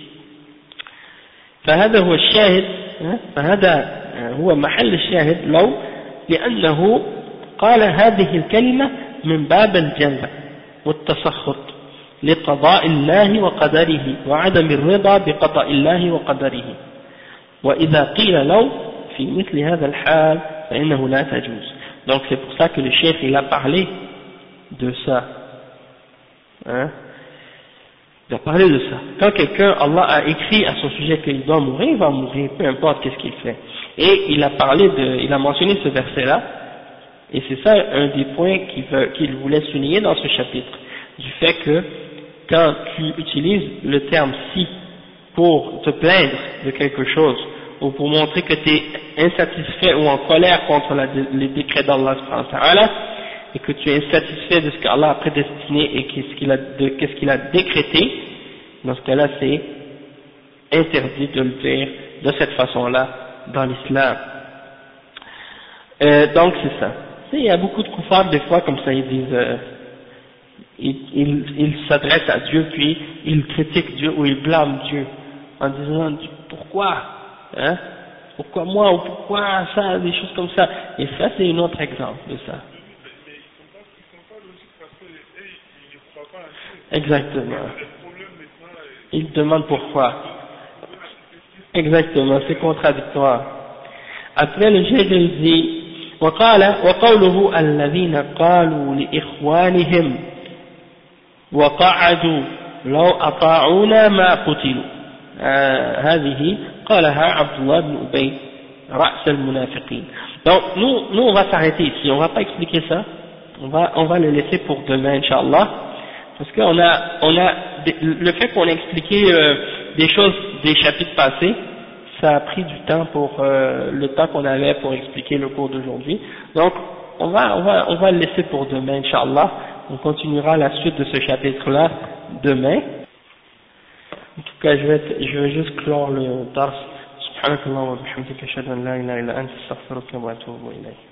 فهذا هو الشاهد فهذا هو محل الشاهد لو لأنه قال هذه الكلمة من باب الجلد والتسخط لقضاء الله وقدره وعدم الرضا بقضاء الله وقدره وإذا قيل لو في مثل هذا الحال فإنه لا تجوز. Donc c'est pour ça que le cheikh il a parlé de ça, hein? Il a parlé de ça. Quand quelqu'un, Allah a écrit à son sujet qu'il doit mourir, il va mourir, peu importe qu'est-ce qu'il fait. Et il a mentionné ce verset-là, et c'est ça un des points qu'il voulait souligner dans ce chapitre, du fait que quand tu utilises le terme si pour te plaindre de quelque chose, ou pour montrer que tu es insatisfait ou en colère contre les décrets d'Allah subhanahu wa ta'ala, et que tu es insatisfait de ce qu'Allah a prédestiné et qu'est-ce qu'il a décrété, Dans ce cas-là, c'est interdit de le dire de cette façon-là dans l'islam. Donc c'est ça. Tu sais, il y a beaucoup de kuffars des fois comme ça, ils disent, ils s'adressent à Dieu puis ils critiquent Dieu ou ils blâment Dieu en disant pourquoi, hein, pourquoi moi ou pourquoi ça, des choses comme ça. Et ça c'est un autre exemple de ça. Exactement. Ils demandent pourquoi. Exactement, c'est contradictoire. Après le chef il dit وقوله الذين قالوا لإخوانهم وقعدوا لو أطاعونا ما قتلوا هذه قالها عبد الله بن أبي رأس المنافقين. Donc nous on va s'arrêter ici, on va pas expliquer ça, on va le laisser pour demain Inch'Allah, parce qu'on a le fait qu'on a expliqué des choses des chapitres passés, ça a pris du temps pour le temps qu'on avait pour expliquer le cours d'aujourd'hui. Donc on va le laisser pour demain Inch'Allah. On continuera la suite de ce chapitre-là demain. En tout cas, je vais juste clore le dars. Subhanakallah wa bihamdika ashhadu an la ilaha illa anta astaghfiruka wa atubu ilayk.